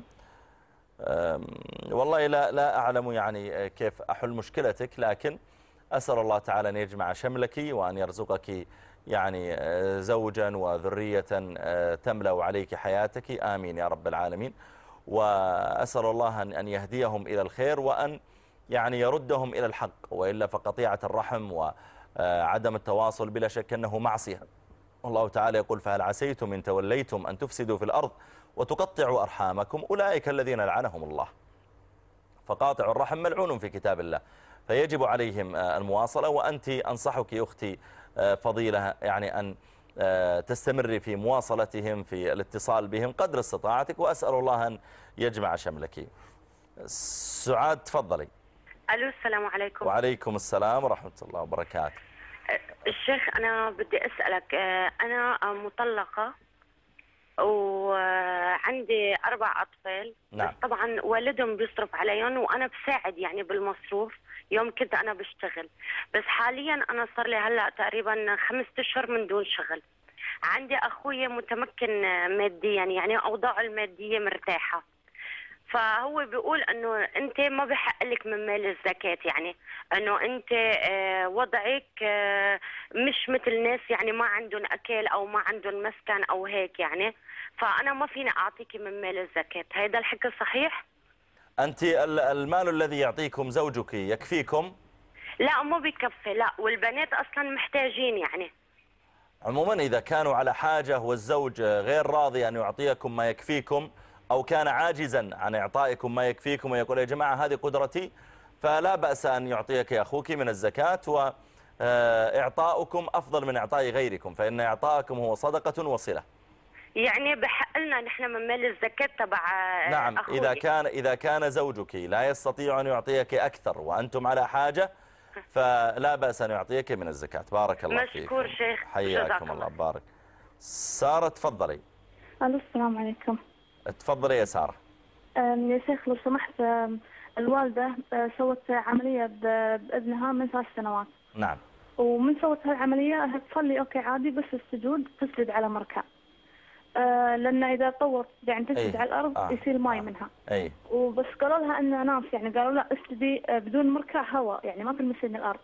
والله لا لا أعلم يعني كيف أحل مشكلتك، لكن أسأل الله تعالى أن يجمع شملك وأن يرزقك يعني زوجا وذرية تملأ عليك حياتك، آمين يا رب العالمين. وأسأل الله أن يهديهم إلى الخير وأن يعني يردهم إلى الحق، وإلا فقطيعة الرحم وعدم التواصل بلا شك أنه معصية. الله تعالى يقول: فهل عسيتم إن توليتم أن تفسدوا في الأرض وتقطعوا أرحامكم أولئك الذين لعنهم الله. فقاطع الرحم ملعون في كتاب الله، فيجب عليهم المواصلة. وأنت أنصحك أختي فضيلة يعني أن تستمري في مواصلتهم في الاتصال بهم قدر استطاعتك، وأسأل الله أن يجمع شملك. سعاد تفضلي. ألو، السلام عليكم. وعليكم السلام ورحمة الله وبركاته. الشيخ أنا بدي أسألك، أنا مطلقة وعندي أربع أطفال. نعم. بس طبعا والدهم بيصرف عليهم وأنا بساعد يعني بالمصروف يوم كنت أنا بشتغل. بس حاليا أنا صار لي هلأ تقريبا خمسة أشهر من دون شغل. عندي أخوي متمكن ماديا، يعني أوضاعه المادية مرتاحة، فهو بيقول انه انت ما بحق لك من مال الزكاة، يعني انه انت وضعك مش مثل ناس يعني ما عندهم اكل او ما عندهم مسكن او هيك، يعني فانا ما فيني اعطيك من مال الزكاة. هذا الحكي صحيح؟ انت المال الذي يعطيكم زوجك يكفيكم؟ لا مو بكفي، لا، والبنات اصلا محتاجين. يعني عموما اذا كانوا على حاجة والزوج غير راضي ان يعطيكم ما يكفيكم أو كان عاجزا عن إعطائكم ما يكفيكم ويقول يا جماعة هذه قدرتي، فلا بأس أن يعطيك أخوك من الزكاة، وإعطاؤكم أفضل من إعطاء غيركم، فإن إعطاءكم هو صدقة وصلة. يعني بحق لنا نحن من مال الزكاة تبع نعم. أخوي. إذا كان إذا كان زوجك لا يستطيع أن يعطيك أكثر وأنتم على حاجة فلا بأس أن يعطيك من الزكاة. بارك الله فيكم. مشكور شيخ. حياكم الله. بارك. سارة تفضلي. ألو السلام عليكم. تفضلي يا سارة. يا شيخ لو سمحت، الوالدة سوت عملية بإذنها من ثلاث سنوات. نعم. ومن سوت هالعملية تصلي أوكي عادي، بس السجود تسجد على مركع، لأن إذا طورت يعني تسجد أيه. على الأرض آه. يصير ماي آه. منها. أي. وبس قالوا لها أن ناس يعني قالوا لا اسجدي بدون مركع هواء، يعني ما تلمسين الأرض.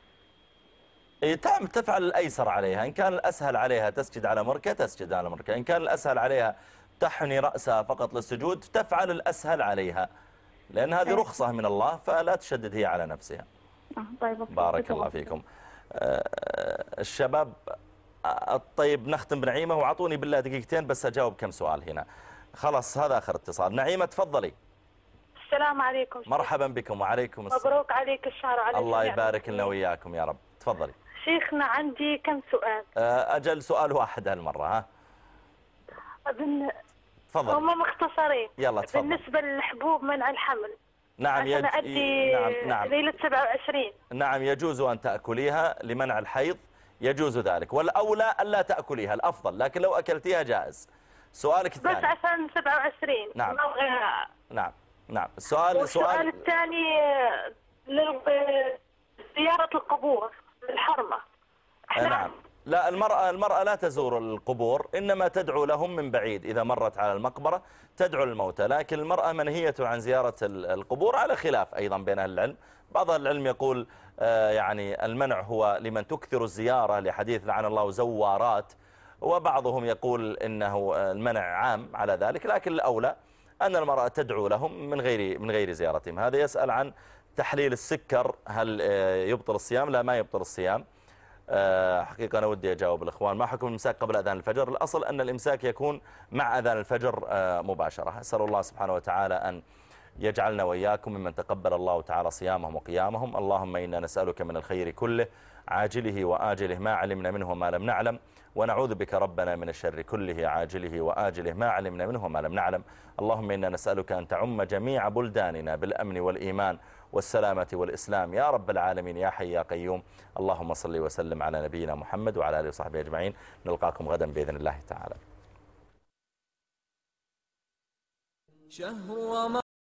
إيه تفعل الأيسر عليها. إن كان الأسهل عليها تسجد على مركع تسجد على مركع، إن كان الأسهل عليها تحني رأسها فقط للسجود تفعل الأسهل عليها، لأن هذه رخصة من الله فلا تشدد هي على نفسها. آه طيب. بارك الله فيكم. آه الشباب. آه طيب نختم بنعيمة، وعطوني بالله دقيقتين بس أجاوب كم سؤال هنا. خلاص هذا آخر اتصال. نعيمة تفضلي. السلام عليكم. مرحبا بكم. وعليكم السلام. مبروك عليك الشهر وعلى الله يبارك لنا وإياكم يا رب. تفضلي. شيخنا عندي كم سؤال. آه أجل سؤال واحد هالمرة. ها بن... تفضل. هم مختصرين. يلا تفضل. بالنسبة للحبوب منع الحمل. نعم عشان يج... أدي نعم نعم ليلة سبعة وعشرين. نعم يجوز أن تأكليها لمنع الحيض، يجوز ذلك، والأولى ألا تأكليها الأفضل، لكن لو أكلتيها جائز. سؤالك الثاني. بس عشان سبعة وعشرين. نعم. ما نعم نعم. السؤال والسؤال سؤال الثاني زيارة القبور الحرمة. نعم. لا المرأة المرأة لا تزور القبور، إنما تدعو لهم من بعيد إذا مرت على المقبرة تدعو الموتى، لكن المرأة منهية عن زيارة القبور على خلاف أيضا بين أهل العلم. بعض أهل العلم يقول آه يعني المنع هو لمن تكثر الزيارة لحديث لعن الله زوارات، وبعضهم يقول إنه المنع عام على ذلك، لكن الأولى أن المرأة تدعو لهم من غير من غير زيارتهم. هذا يسأل عن تحليل السكر هل يبطل الصيام؟ لا ما يبطل الصيام. حقيقة أنا ودي أجاوب الإخوان. ما حكم الإمساك قبل أذان الفجر؟ الأصل أن الإمساك يكون مع أذان الفجر مباشرة. أسأل الله سبحانه وتعالى أن يجعلنا وإياكم ممن تقبل الله تعالى صيامهم وقيامهم. اللهم إنا نسألك من الخير كله عاجله وآجله ما علمنا منه وما لم نعلم، ونعوذ بك ربنا من الشر كله عاجله وآجله ما علمنا منه وما لم نعلم. اللهم إنا نسألك أن تعم جميع بلداننا بالأمن والإيمان والسلامة والإسلام يا رب العالمين يا حي يا قيوم. اللهم صل وسلم على نبينا محمد وعلى آله وصحبه أجمعين. نلقاكم غدا بإذن الله تعالى.